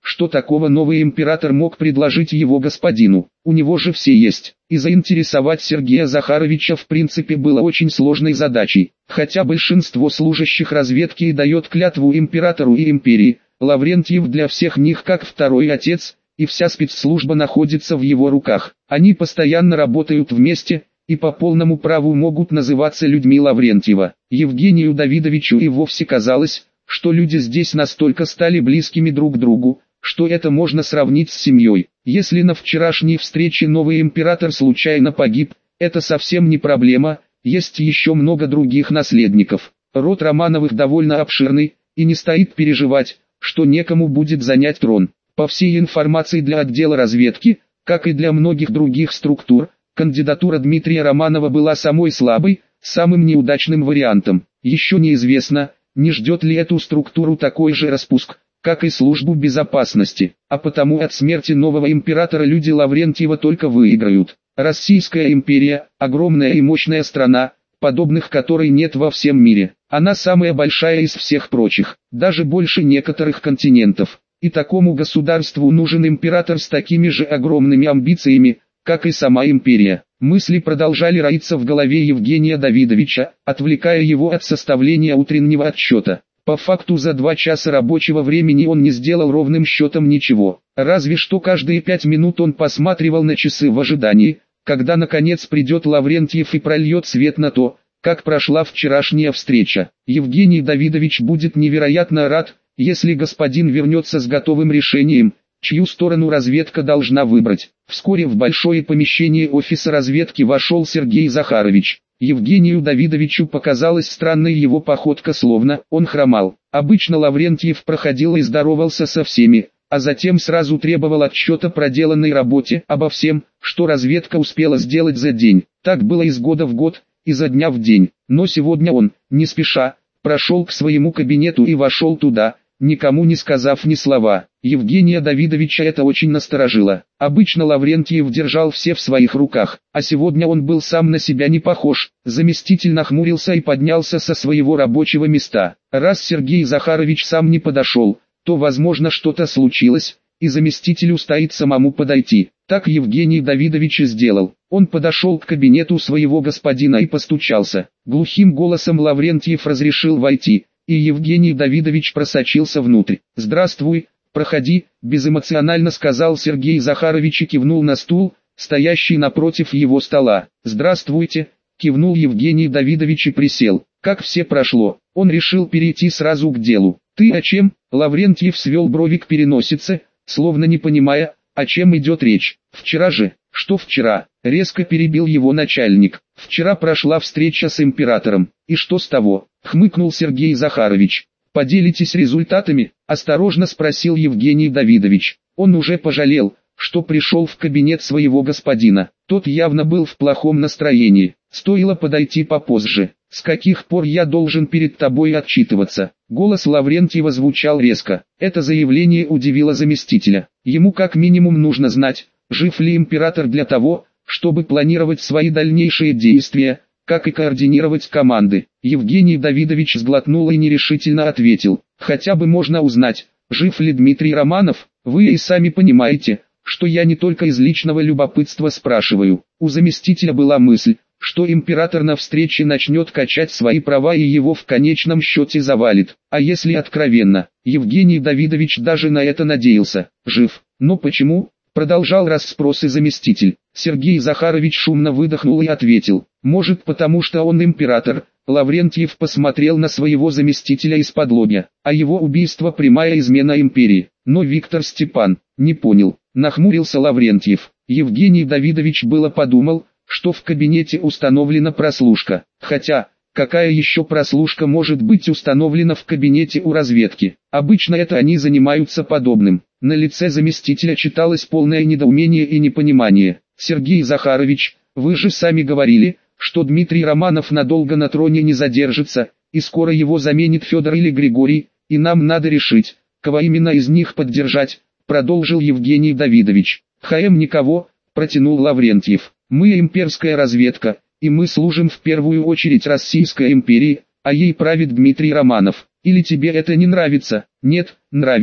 что такого новый император мог предложить его господину. У него же все есть. И заинтересовать Сергея Захаровича в принципе было очень сложной задачей. Хотя большинство служащих разведки и дает клятву императору и империи, Лаврентьев для всех них как второй отец, и вся спецслужба находится в его руках. Они постоянно работают вместе, и по полному праву могут называться людьми Лаврентьева. Евгению Давидовичу и вовсе казалось, что люди здесь настолько стали близкими друг к другу, что это можно сравнить с семьей. Если на вчерашней встрече новый император случайно погиб, это совсем не проблема, есть еще много других наследников. Род Романовых довольно обширный, и не стоит переживать, что некому будет занять трон. По всей информации для отдела разведки, как и для многих других структур, кандидатура Дмитрия Романова была самой слабой, самым неудачным вариантом. Еще неизвестно, не ждет ли эту структуру такой же распуск, как и службу безопасности, а потому от смерти нового императора люди Лаврентьева только выиграют. Российская империя – огромная и мощная страна, подобных которой нет во всем мире. Она самая большая из всех прочих, даже больше некоторых континентов. И такому государству нужен император с такими же огромными амбициями, как и сама империя. Мысли продолжали роиться в голове Евгения Давидовича, отвлекая его от составления утреннего отчета. По факту за два часа рабочего времени он не сделал ровным счетом ничего. Разве что каждые пять минут он посматривал на часы в ожидании, когда наконец придет Лаврентьев и прольет свет на то, как прошла вчерашняя встреча. Евгений Давидович будет невероятно рад, если господин вернется с готовым решением, чью сторону разведка должна выбрать. Вскоре в большое помещение офиса разведки вошел Сергей Захарович. Евгению Давидовичу показалась странной его походка, словно он хромал. Обычно Лаврентьев проходил и здоровался со всеми, а затем сразу требовал отчета о проделанной работе, обо всем, что разведка успела сделать за день. Так было из года в год, изо дня в день. Но сегодня он, не спеша, прошел к своему кабинету и вошел туда, никому не сказав ни слова. Евгения Давидовича это очень насторожило. Обычно Лаврентьев держал все в своих руках, а сегодня он был сам на себя не похож. Заместитель нахмурился и поднялся со своего рабочего места. Раз Сергей Захарович сам не подошел, то возможно что-то случилось, и заместителю стоит самому подойти. Так Евгений Давидович и сделал. Он подошел к кабинету своего господина и постучался. Глухим голосом Лаврентьев разрешил войти, и Евгений Давидович просочился внутрь. «Здравствуй, проходи», – безэмоционально сказал Сергей Захарович и кивнул на стул, стоящий напротив его стола. «Здравствуйте», – кивнул Евгений Давидович и присел. Как все прошло, он решил перейти сразу к делу. «Ты о чем?» – Лаврентьев свел брови к переносице, словно не понимая, о чем идет речь. «Вчера же». «Что вчера?» – резко перебил его начальник. «Вчера прошла встреча с императором. И что с того?» – хмыкнул Сергей Захарович. «Поделитесь результатами?» – осторожно спросил Евгений Давидович. Он уже пожалел, что пришел в кабинет своего господина. Тот явно был в плохом настроении. Стоило подойти попозже. «С каких пор я должен перед тобой отчитываться?» Голос Лаврентьева звучал резко. Это заявление удивило заместителя. Ему как минимум нужно знать, жив ли император для того, чтобы планировать свои дальнейшие действия, как и координировать команды. Евгений Давидович сглотнул и нерешительно ответил. «Хотя бы можно узнать, жив ли Дмитрий Романов? Вы и сами понимаете, что я не только из личного любопытства спрашиваю». У заместителя была мысль, что император на встрече начнет качать свои права и его в конечном счете завалит. А если откровенно, Евгений Давидович даже на это надеялся. «Жив. Но почему?» Продолжал расспросы заместитель. Сергей Захарович шумно выдохнул и ответил. «Может, потому что он император?» Лаврентьев посмотрел на своего заместителя из-под-лобья. «А его убийство прямая измена империи». Но Виктор Степан не понял. Нахмурился Лаврентьев. Евгений Давидович было подумал, что в кабинете установлена прослушка. Хотя, какая еще прослушка может быть установлена в кабинете у разведки? Обычно это они занимаются подобным. На лице заместителя читалось полное недоумение и непонимание. «Сергей Захарович, вы же сами говорили, что Дмитрий Романов надолго на троне не задержится, и скоро его заменит Федор или Григорий, и нам надо решить, кого именно из них поддержать», продолжил Евгений Давидович. «ХМ никого», протянул Лаврентьев. «Мы имперская разведка, и мы служим в первую очередь Российской империи, а ей правит Дмитрий Романов. Или тебе это не нравится?» «Нет, нравится»,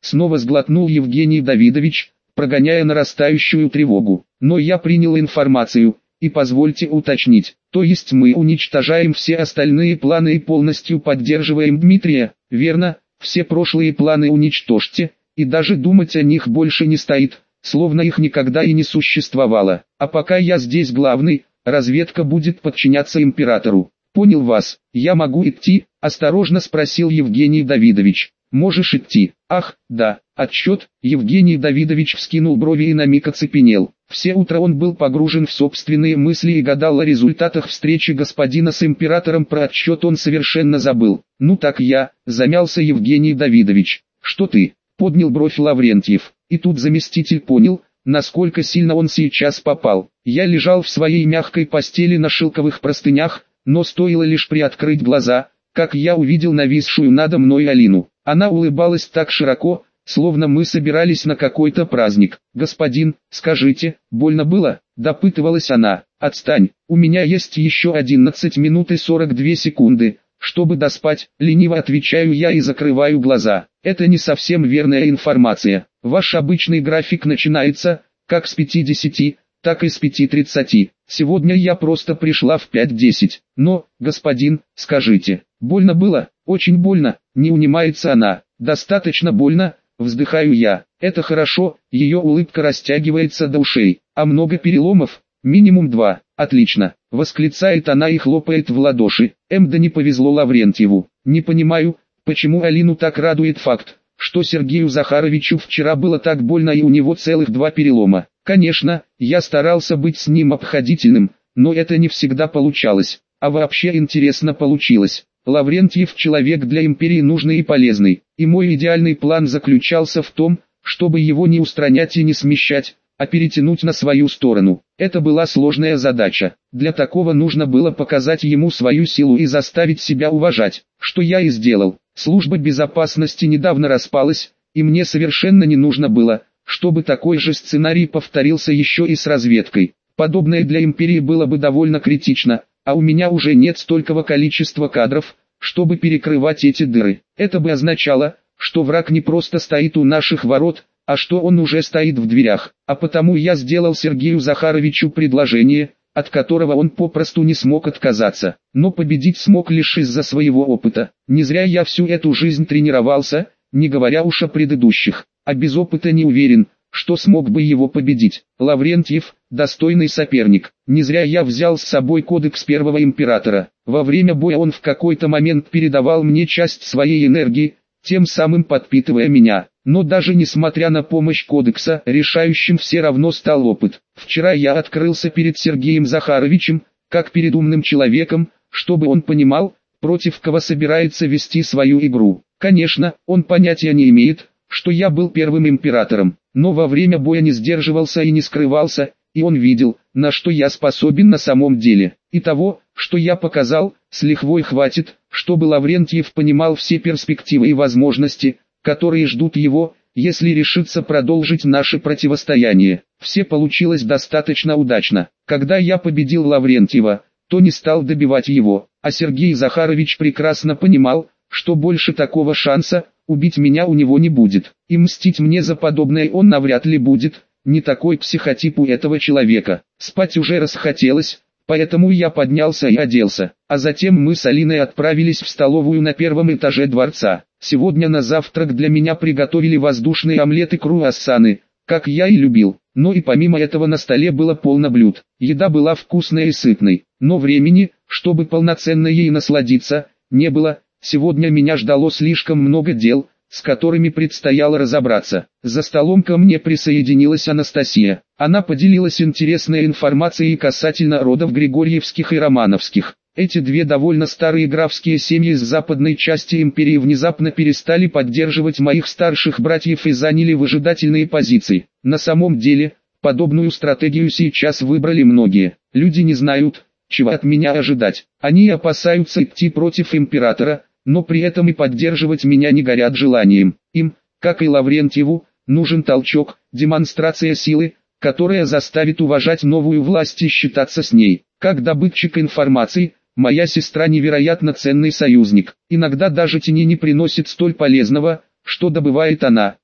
снова сглотнул Евгений Давидович, прогоняя нарастающую тревогу. Но я принял информацию, и позвольте уточнить, то есть мы уничтожаем все остальные планы и полностью поддерживаем Дмитрия, верно? Все прошлые планы уничтожьте, и даже думать о них больше не стоит, словно их никогда и не существовало. А пока я здесь главный, разведка будет подчиняться императору. Понял вас, я могу идти? Осторожно спросил Евгений Давидович. Можешь идти. Ах, да, отчет. Евгений Давидович вскинул брови и на миг оцепенел. Все утро он был погружен в собственные мысли и гадал о результатах встречи господина с императором. Про отчет он совершенно забыл. Ну так я, замялся Евгений Давидович. Что ты? Поднял бровь Лаврентьев. И тут заместитель понял, насколько сильно он сейчас попал. Я лежал в своей мягкой постели на шелковых простынях, но стоило лишь приоткрыть глаза, как я увидел нависшую надо мной Алину. Она улыбалась так широко, словно мы собирались на какой-то праздник. «Господин, скажите, больно было?» – допытывалась она. «Отстань, у меня есть еще одиннадцать минут и сорок две секунды, чтобы доспать», – лениво отвечаю я и закрываю глаза. Это не совсем верная информация. Ваш обычный график начинается, как с пятидесяти, так и с пяти тридцати. Сегодня я просто пришла в пять десять. Но, господин, скажите, больно было? Очень больно, не унимается она. Достаточно больно, вздыхаю я. Это хорошо, ее улыбка растягивается до ушей. А много переломов? Минимум два. Отлично, восклицает она и хлопает в ладоши. Эм, да не повезло Лаврентьеву. Не понимаю, почему Алину так радует факт, что Сергею Захаровичу вчера было так больно и у него целых два перелома. Конечно, я старался быть с ним обходительным, но это не всегда получалось. А вообще интересно получилось. Лаврентьев человек для империи нужный и полезный, и мой идеальный план заключался в том, чтобы его не устранять и не смещать, а перетянуть на свою сторону. Это была сложная задача. Для такого нужно было показать ему свою силу и заставить себя уважать, что я и сделал. Служба безопасности недавно распалась, и мне совершенно не нужно было, чтобы такой же сценарий повторился еще и с разведкой. Подобное для империи было бы довольно критично, а у меня уже нет столького количества кадров, чтобы перекрывать эти дыры. Это бы означало, что враг не просто стоит у наших ворот, а что он уже стоит в дверях. А потому я сделал Сергею Захаровичу предложение, от которого он попросту не смог отказаться. Но победить смог лишь из-за своего опыта. Не зря я всю эту жизнь тренировался, не говоря уж о предыдущих. А без опыта не уверен, что смог бы его победить. Лаврентьев – достойный соперник. Не зря я взял с собой кодекс первого императора. Во время боя он в какой-то момент передавал мне часть своей энергии, тем самым подпитывая меня. Но даже несмотря на помощь кодекса, решающим все равно стал опыт. Вчера я открылся перед Сергеем Захаровичем, как перед умным человеком, чтобы он понимал, против кого собирается вести свою игру. Конечно, он понятия не имеет, что я был первым императором, но во время боя не сдерживался и не скрывался, и он видел, на что я способен на самом деле. И того, что я показал, с лихвой хватит, чтобы Лаврентьев понимал все перспективы и возможности, которые ждут его, если решится продолжить наше противостояние. Все получилось достаточно удачно. Когда я победил Лаврентьева, то не стал добивать его, а Сергей Захарович прекрасно понимал, что больше такого шанса убить меня у него не будет, и мстить мне за подобное он навряд ли будет, не такой психотип у этого человека. Спать уже расхотелось, поэтому я поднялся и оделся, а затем мы с Алиной отправились в столовую на первом этаже дворца. Сегодня на завтрак для меня приготовили воздушные омлеты и круассаны, как я и любил, но и помимо этого на столе было полно блюд. Еда была вкусной и сытной, но времени, чтобы полноценно ей насладиться, не было. Сегодня меня ждало слишком много дел, с которыми предстояло разобраться. За столом ко мне присоединилась Анастасия. Она поделилась интересной информацией касательно родов Григорьевских и Романовских. Эти две довольно старые графские семьи с западной части империи внезапно перестали поддерживать моих старших братьев и заняли выжидательные позиции. На самом деле, подобную стратегию сейчас выбрали многие. Люди не знают, чего от меня ожидать. Они опасаются идти против императора, но при этом и поддерживать меня не горят желанием. Им, как и Лаврентьеву, нужен толчок, демонстрация силы, которая заставит уважать новую власть и считаться с ней. Как добытчик информации, моя сестра невероятно ценный союзник. Иногда даже тени не приносит столь полезного, что добывает она.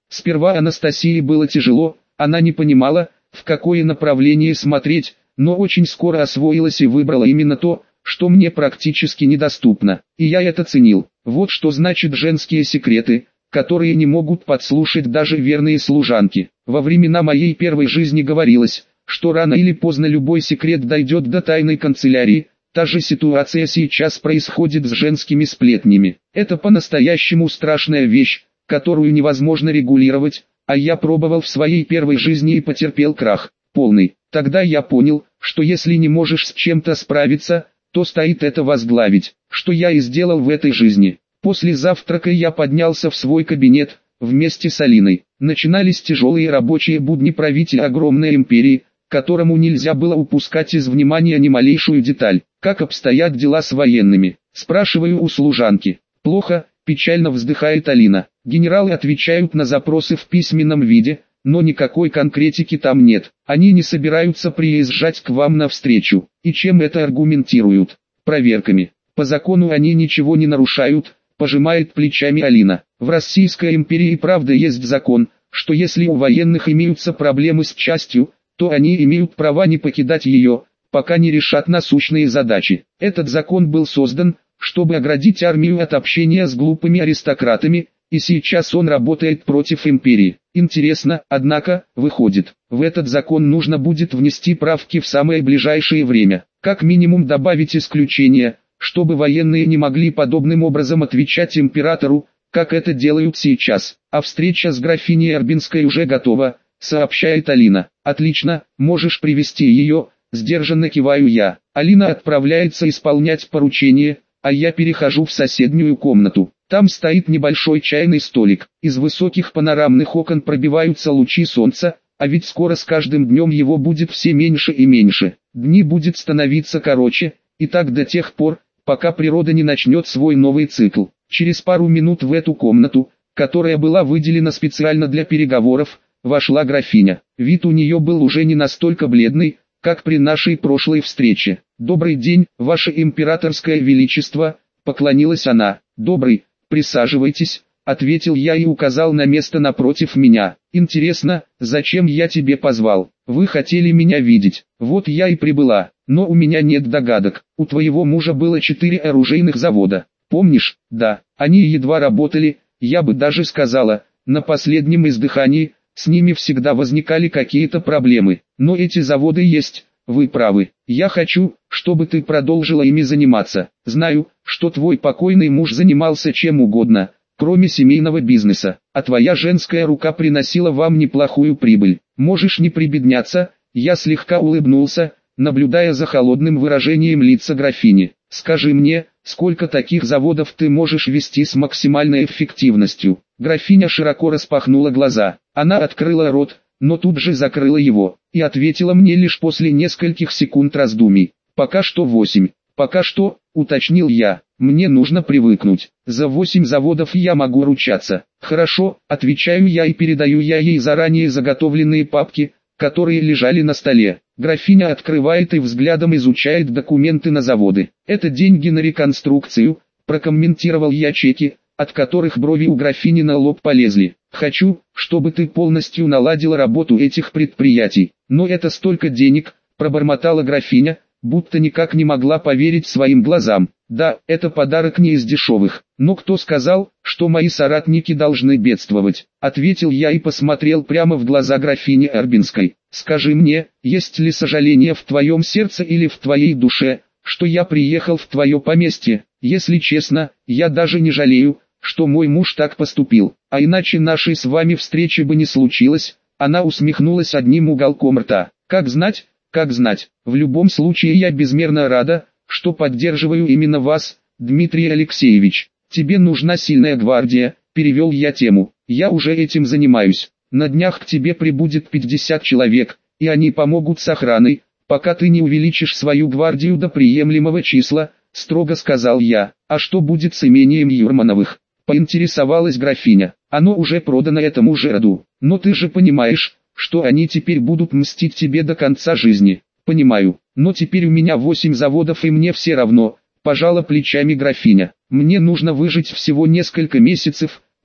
Сперва Анастасии было тяжело, она не понимала, в какое направление смотреть, но очень скоро освоилась и выбрала именно то, что мне практически недоступно, и я это ценил. Вот что значит женские секреты, которые не могут подслушать даже верные служанки. Во времена моей первой жизни говорилось, что рано или поздно любой секрет дойдет до тайной канцелярии. Та же ситуация сейчас происходит с женскими сплетнями. Это по-настоящему страшная вещь, которую невозможно регулировать, а я пробовал в своей первой жизни и потерпел крах, полный. Тогда я понял, что если не можешь с чем-то справиться, то стоит это возглавить, что я и сделал в этой жизни. После завтрака я поднялся в свой кабинет, вместе с Алиной. Начинались тяжелые рабочие будни правителя огромной империи, которому нельзя было упускать из внимания ни малейшую деталь. Как обстоят дела с военными? Спрашиваю у служанки. Плохо, печально вздыхает Алина. Генералы отвечают на запросы в письменном виде, но никакой конкретики там нет. Они не собираются приезжать к вам навстречу. И чем это аргументируют? Проверками. По закону они ничего не нарушают, пожимает плечами Алина. В Российской империи правда есть закон, что если у военных имеются проблемы с частью, то они имеют право не покидать ее, пока не решат насущные задачи. Этот закон был создан, чтобы оградить армию от общения с глупыми аристократами, и сейчас он работает против империи. Интересно, однако, выходит, в этот закон нужно будет внести правки в самое ближайшее время. Как минимум добавить исключение, чтобы военные не могли подобным образом отвечать императору, как это делают сейчас. А встреча с графиней Арбинской уже готова, сообщает Алина. Отлично, можешь привести ее, сдержанно киваю я. Алина отправляется исполнять поручение, а я перехожу в соседнюю комнату. Там стоит небольшой чайный столик. Из высоких панорамных окон пробиваются лучи солнца, а ведь скоро с каждым днем его будет все меньше и меньше. Дни будет становиться короче, и так до тех пор, пока природа не начнет свой новый цикл. Через пару минут в эту комнату, которая была выделена специально для переговоров, вошла графиня. Вид у нее был уже не настолько бледный, как при нашей прошлой встрече. «Добрый день, ваше императорское величество», — поклонилась она. «Добрый, присаживайтесь», — ответил я и указал на место напротив меня. «Интересно, зачем я тебе позвал? Вы хотели меня видеть. Вот я и прибыла, но у меня нет догадок. У твоего мужа было четыре оружейных завода. Помнишь? Да, они едва работали, я бы даже сказала, на последнем издыхании. С ними всегда возникали какие-то проблемы, но эти заводы есть, вы правы. Я хочу, чтобы ты продолжила ими заниматься. Знаю, что твой покойный муж занимался чем угодно, кроме семейного бизнеса, а твоя женская рука приносила вам неплохую прибыль. Можешь не прибедняться». Я слегка улыбнулся, наблюдая за холодным выражением лица графини. «Скажи мне, сколько таких заводов ты можешь вести с максимальной эффективностью?» Графиня широко распахнула глаза. Она открыла рот, но тут же закрыла его, и ответила мне лишь после нескольких секунд раздумий. «Пока что восемь». «Пока что», уточнил я, «мне нужно привыкнуть. За восемь заводов я могу ручаться». «Хорошо», отвечаю я и передаю я ей заранее заготовленные папки, которые лежали на столе. Графиня открывает и взглядом изучает документы на заводы. «Это деньги на реконструкцию», прокомментировал я чеки, от которых брови у графини на лоб полезли. «Хочу, чтобы ты полностью наладила работу этих предприятий». «Но это столько денег», пробормотала графиня, будто никак не могла поверить своим глазам. «Да, это подарок не из дешевых. Но кто сказал, что мои соратники должны бедствовать?» Ответил я и посмотрел прямо в глаза графини Арбинской. «Скажи мне, есть ли сожаление в твоем сердце или в твоей душе, что я приехал в твое поместье? Если честно, я даже не жалею, что мой муж так поступил, а иначе нашей с вами встречи бы не случилось». Она усмехнулась одним уголком рта. «Как знать, как знать. В любом случае я безмерно рада, что поддерживаю именно вас, Дмитрий Алексеевич. Тебе нужна сильная гвардия», перевел я тему. «Я уже этим занимаюсь. На днях к тебе прибудет пятьдесят человек, и они помогут с охраной, пока ты не увеличишь свою гвардию до приемлемого числа», строго сказал я. «А что будет с имением Юрмановых?» поинтересовалась графиня. «Оно уже продано этому же роду. Но ты же понимаешь, что они теперь будут мстить тебе до конца жизни». «Понимаю, но теперь у меня восемь заводов и мне все равно», пожала плечами графиня. «Мне нужно выжить всего несколько месяцев,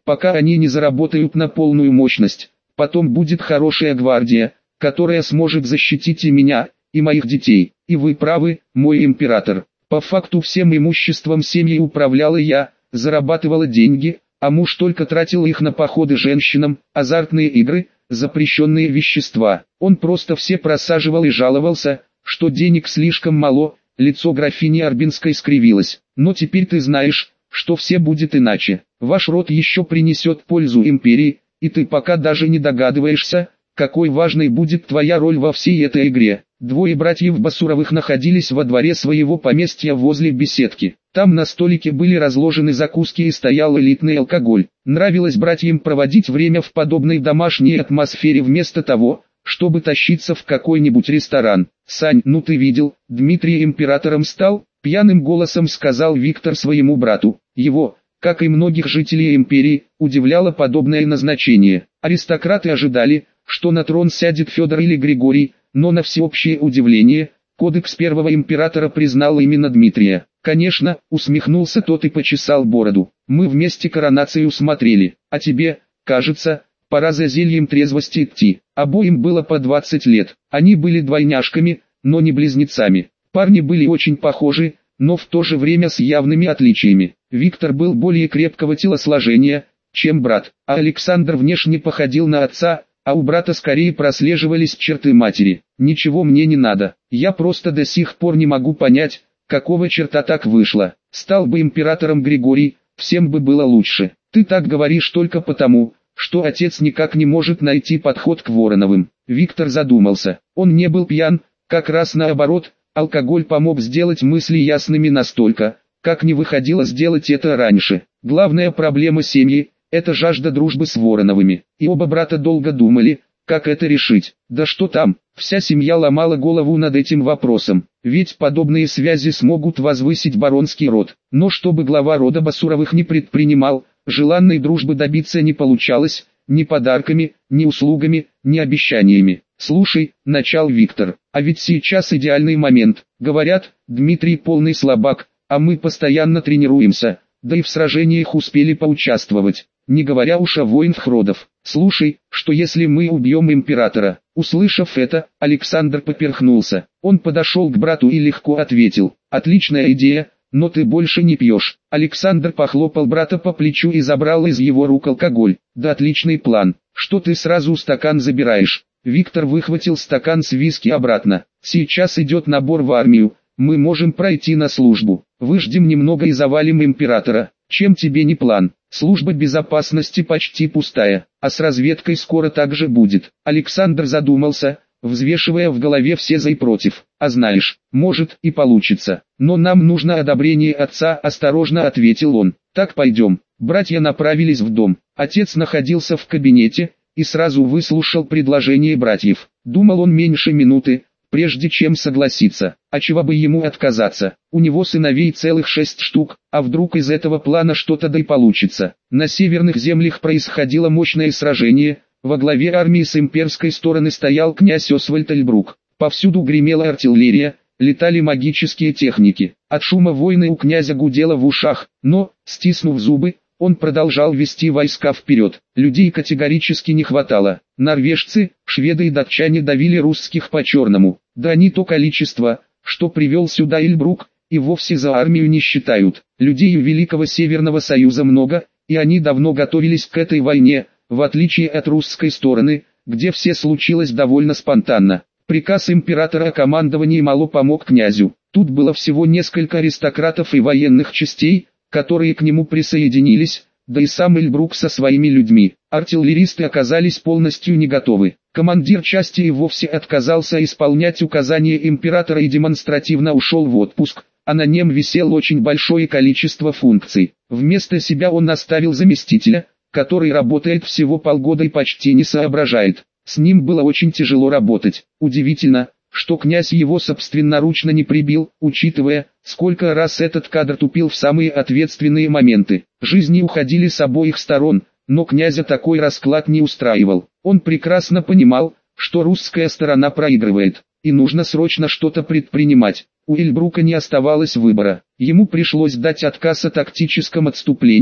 пока они не заработают на полную мощность. Потом будет хорошая гвардия, которая сможет защитить и меня, и моих детей. И вы правы, мой император. По факту всем имуществом семьи управляла я, зарабатывала деньги, а муж только тратил их на походы женщинам, азартные игры, запрещенные вещества. Он просто все просаживал и жаловался, что денег слишком мало. Лицо графини Арбинской скривилось. Но теперь ты знаешь, что все будет иначе. Ваш род еще принесет пользу империи, и ты пока даже не догадываешься, какой важной будет твоя роль во всей этой игре. Двое братьев Басуровых находились во дворе своего поместья возле беседки. Там на столике были разложены закуски и стоял элитный алкоголь. Нравилось братьям проводить время в подобной домашней атмосфере вместо того, чтобы тащиться в какой-нибудь ресторан. «Сань, ну ты видел, Дмитрий императором стал?» — пьяным голосом сказал Виктор своему брату. Его, как и многих жителей империи, удивляло подобное назначение. Аристократы ожидали, что на трон сядет Федор или Григорий, но на всеобщее удивление, кодекс первого императора признал именно Дмитрия. «Конечно», — усмехнулся тот и почесал бороду. «Мы вместе коронацию смотрели, а тебе, кажется, пора за зельем трезвости идти». Обоим было по двадцать лет, они были двойняшками, но не близнецами. Парни были очень похожи, но в то же время с явными отличиями. Виктор был более крепкого телосложения, чем брат, а Александр внешне походил на отца, а у брата скорее прослеживались черты матери. «Ничего мне не надо, я просто до сих пор не могу понять, какого черта так вышло. Стал бы императором Григорий, всем бы было лучше. Ты так говоришь только потому, что отец никак не может найти подход к Вороновым». Виктор задумался. Он не был пьян, как раз наоборот, алкоголь помог сделать мысли ясными настолько, как не выходило сделать это раньше. Главная проблема семьи – это жажда дружбы с Вороновыми. И оба брата долго думали, как это решить. Да что там, вся семья ломала голову над этим вопросом. Ведь подобные связи смогут возвысить баронский род. Но чтобы глава рода Басуровых не предпринимал, желанной дружбы добиться не получалось, ни подарками, ни услугами, ни обещаниями. «Слушай», — начал Виктор, — «а ведь сейчас идеальный момент. Говорят, Дмитрий полный слабак, а мы постоянно тренируемся, да и в сражениях успели поучаствовать, не говоря уж о воинах родов. Слушай, что если мы убьем императора?» Услышав это, Александр поперхнулся. Он подошел к брату и легко ответил: «Отличная идея, но ты больше не пьешь». Александр похлопал брата по плечу и забрал из его рук алкоголь. «Да отличный план, что ты сразу стакан забираешь?» Виктор выхватил стакан с виски обратно. «Сейчас идет набор в армию, мы можем пройти на службу. Выждем немного и завалим императора. Чем тебе не план? Служба безопасности почти пустая, а с разведкой скоро так же будет». Александр задумался, взвешивая в голове все за и против. «А знаешь, может и получится, но нам нужно одобрение отца», — осторожно ответил он. «Так пойдем». Братья направились в дом. Отец находился в кабинете и сразу выслушал предложение братьев. Думал он меньше минуты, прежде чем согласиться. А чего бы ему отказаться? У него сыновей целых шесть штук, а вдруг из этого плана что-то да и получится. На северных землях происходило мощное сражение. Во главе армии с имперской стороны стоял князь Освальд Эльбрук. Повсюду гремела артиллерия, летали магические техники. От шума войны у князя гудело в ушах, но, стиснув зубы, он продолжал вести войска вперед. Людей категорически не хватало. Норвежцы, шведы и датчане давили русских по-черному. Да не то количество, что привел сюда Эльбрук, и вовсе за армию не считают. Людей у Великого Северного Союза много, и они давно готовились к этой войне, в отличие от русской стороны, где все случилось довольно спонтанно. Приказ императора о командовании мало помог князю. Тут было всего несколько аристократов и военных частей, которые к нему присоединились, да и сам Эльбрук со своими людьми. Артиллеристы оказались полностью не готовы. Командир части и вовсе отказался исполнять указания императора и демонстративно ушел в отпуск, а на нем висело очень большое количество функций. Вместо себя он оставил заместителя, который работает всего полгода и почти не соображает. С ним было очень тяжело работать. Удивительно, что князь его собственноручно не прибил, учитывая, сколько раз этот кадр тупил в самые ответственные моменты. Жизни уходили с обоих сторон, но князя такой расклад не устраивал. Он прекрасно понимал, что русская сторона проигрывает, и нужно срочно что-то предпринимать. У Эльбрука не оставалось выбора. Ему пришлось дать отказ о тактическом отступлении,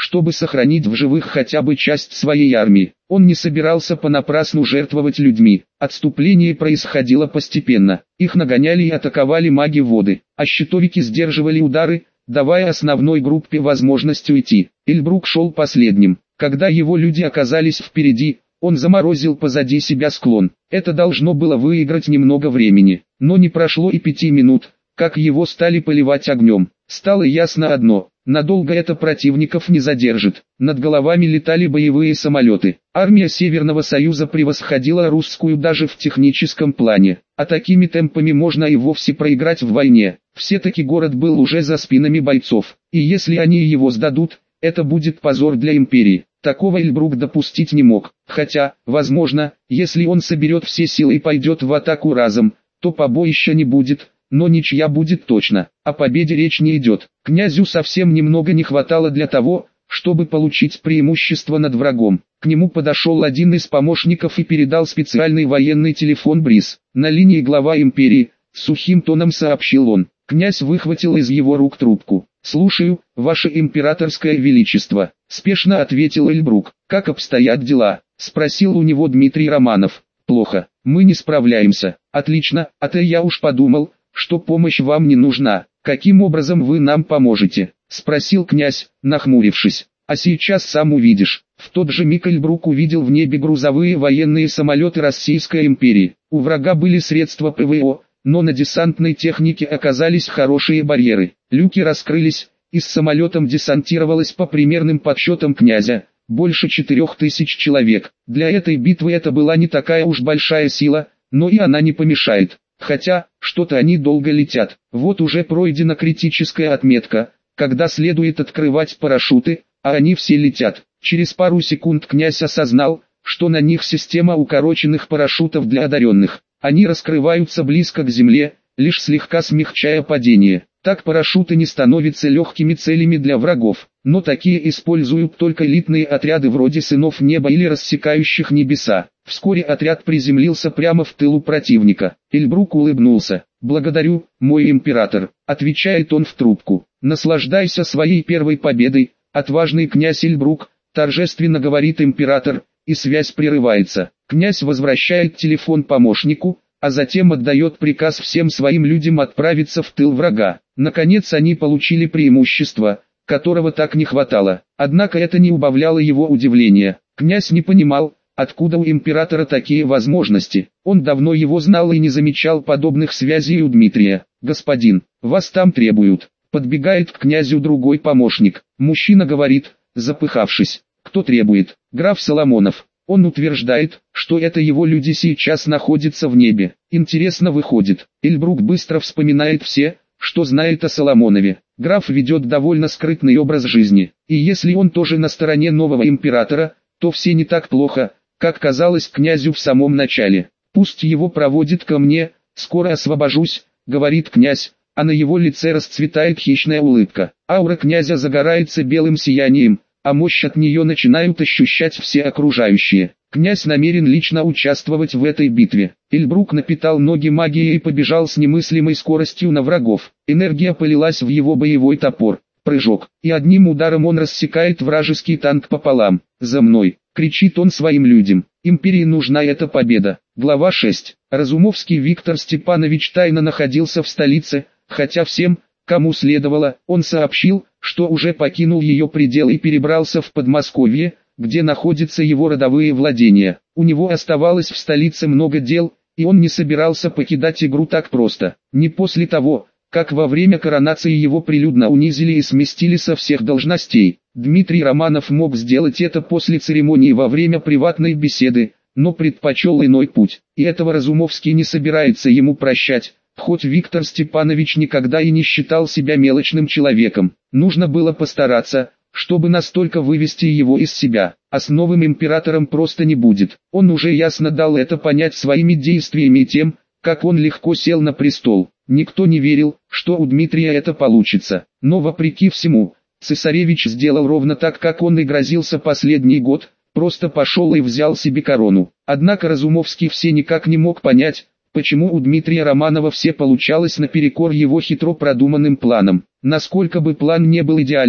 чтобы сохранить в живых хотя бы часть своей армии. Он не собирался понапрасну жертвовать людьми. Отступление происходило постепенно. Их нагоняли и атаковали маги воды, а щитовики сдерживали удары, давая основной группе возможность уйти. Эльбрук шел последним. Когда его люди оказались впереди, он заморозил позади себя склон. Это должно было выиграть немного времени, но не прошло и пяти минут, как его стали поливать огнем. Стало ясно одно: надолго это противников не задержит. Над головами летали боевые самолеты. Армия Северного Союза превосходила русскую даже в техническом плане, а такими темпами можно и вовсе проиграть в войне. Все-таки город был уже за спинами бойцов, и если они его сдадут, это будет позор для империи. Такого Эльбрук допустить не мог, хотя, возможно, если он соберет все силы и пойдет в атаку разом, то побоища не будет, но ничья будет точно. О победе речь не идет. Князю совсем немного не хватало для того, чтобы получить преимущество над врагом. К нему подошел один из помощников и передал специальный военный телефон Бриз. На линии глава империи, сухим тоном сообщил он. Князь выхватил из его рук трубку. «Слушаю, ваше императорское величество», — спешно ответил Эльбрук. «Как обстоят дела?» — спросил у него Дмитрий Романов. «Плохо, мы не справляемся». «Отлично, а то я уж подумал, что помощь вам не нужна. Каким образом вы нам поможете?» — спросил князь, нахмурившись. «А сейчас сам увидишь». В тот же миг Эльбрук увидел в небе грузовые военные самолеты Российской империи. У врага были средства ПВО, но на десантной технике оказались хорошие барьеры. Люки раскрылись, и с самолетом десантировалось по примерным подсчетам князя больше четырех тысяч человек. Для этой битвы это была не такая уж большая сила, но и она не помешает. Хотя, что-то они долго летят. Вот уже пройдена критическая отметка, когда следует открывать парашюты, а они все летят. Через пару секунд князь осознал, что на них система укороченных парашютов для одаренных. Они раскрываются близко к земле, лишь слегка смягчая падение. Так парашюты не становятся легкими целями для врагов, но такие используют только элитные отряды вроде сынов неба или рассекающих небеса. Вскоре отряд приземлился прямо в тылу противника. Эльбрук улыбнулся. «Благодарю, мой император», — отвечает он в трубку. «Наслаждайся своей первой победой, отважный князь Эльбрук», — торжественно говорит император, и связь прерывается. Князь возвращает телефон помощнику, а затем отдает приказ всем своим людям отправиться в тыл врага. Наконец они получили преимущество, которого так не хватало. Однако это не убавляло его удивления. Князь не понимал, откуда у императора такие возможности. Он давно его знал и не замечал подобных связей у Дмитрия. «Господин, вас там требуют». Подбегает к князю другой помощник. Мужчина говорит, запыхавшись. «Кто требует?» «Граф Соломонов». Он утверждает, что это его люди сейчас находятся в небе. Интересно выходит. Эльбрук быстро вспоминает все, что знает о Соломонове. Граф ведет довольно скрытный образ жизни. И если он тоже на стороне нового императора, то все не так плохо, как казалось князю в самом начале. «Пусть его проводит ко мне, скоро освобожусь», — говорит князь, а на его лице расцветает хищная улыбка. Аура князя загорается белым сиянием, а мощь от нее начинают ощущать все окружающие. Князь намерен лично участвовать в этой битве. Эльбрук напитал ноги магией и побежал с немыслимой скоростью на врагов. Энергия полилась в его боевой топор. Прыжок, и одним ударом он рассекает вражеский танк пополам. «За мной!» — кричит он своим людям. Империи нужна эта победа. Глава шесть. Разумовский Виктор Степанович тайно находился в столице, хотя всем, кому следовало, он сообщил, что уже покинул ее пределы и перебрался в Подмосковье, где находятся его родовые владения. У него оставалось в столице много дел, и он не собирался покидать игру так просто. Не после того, как во время коронации его прилюдно унизили и сместили со всех должностей. Дмитрий Романов мог сделать это после церемонии во время приватной беседы, но предпочел иной путь, и этого Разумовский не собирается ему прощать. Хоть Виктор Степанович никогда и не считал себя мелочным человеком, нужно было постараться, чтобы настолько вывести его из себя, а с новым императором просто не будет. Он уже ясно дал это понять своими действиями и тем, как он легко сел на престол. Никто не верил, что у Дмитрия это получится, но вопреки всему, цесаревич сделал ровно так, как он и грозился последний год, просто пошел и взял себе корону. Однако Разумовский все никак не мог понять, почему у Дмитрия Романова все получалось наперекор его хитро продуманным планам. Насколько бы план не был идеален,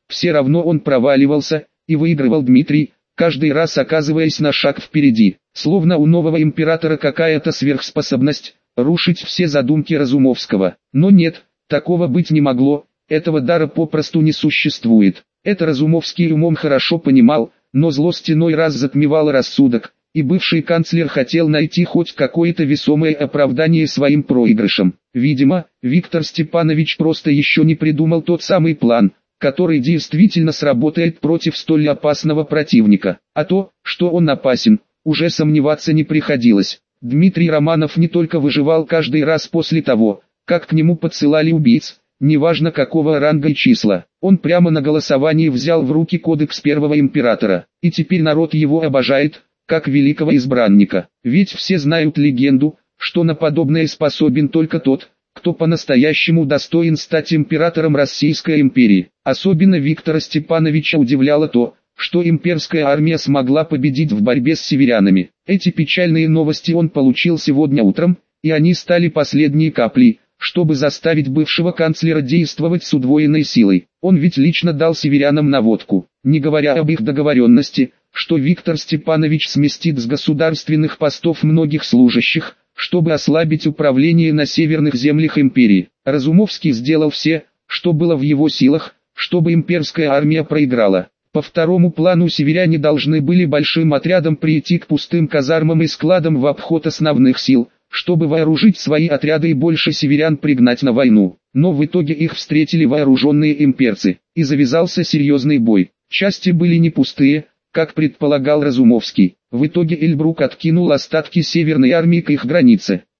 все равно он проваливался, и выигрывал Дмитрий, каждый раз оказываясь на шаг впереди, словно у нового императора какая-то сверхспособность рушить все задумки Разумовского. Но нет, такого быть не могло, этого дара попросту не существует. Это Разумовский умом хорошо понимал, но злость иной раз затмевала рассудок, и бывший канцлер хотел найти хоть какое-то весомое оправдание своим проигрышам. Видимо, Виктор Степанович просто еще не придумал тот самый план, который действительно сработает против столь опасного противника. А то, что он опасен, уже сомневаться не приходилось. Дмитрий Романов не только выживал каждый раз после того, как к нему подсылали убийц, неважно какого ранга и числа, он прямо на голосовании взял в руки кодекс первого императора, и теперь народ его обожает, как великого избранника. Ведь все знают легенду, что на подобное способен только тот, кто по-настоящему достоин стать императором Российской империи. Особенно Виктора Степановича удивляло то, что имперская армия смогла победить в борьбе с северянами. Эти печальные новости он получил сегодня утром, и они стали последней каплей, чтобы заставить бывшего канцлера действовать с удвоенной силой. Он ведь лично дал северянам наводку, не говоря об их договоренности, что Виктор Степанович сместит с государственных постов многих служащих, чтобы ослабить управление на северных землях империи. Разумовский сделал все, что было в его силах, чтобы имперская армия проиграла. По второму плану северяне должны были большим отрядом прийти к пустым казармам и складам в обход основных сил, чтобы вооружить свои отряды и больше северян пригнать на войну. Но в итоге их встретили вооруженные имперцы, и завязался серьезный бой. Части были не пустые, как предполагал Разумовский. В итоге Эльбрук откинул остатки Северной армии к их границе.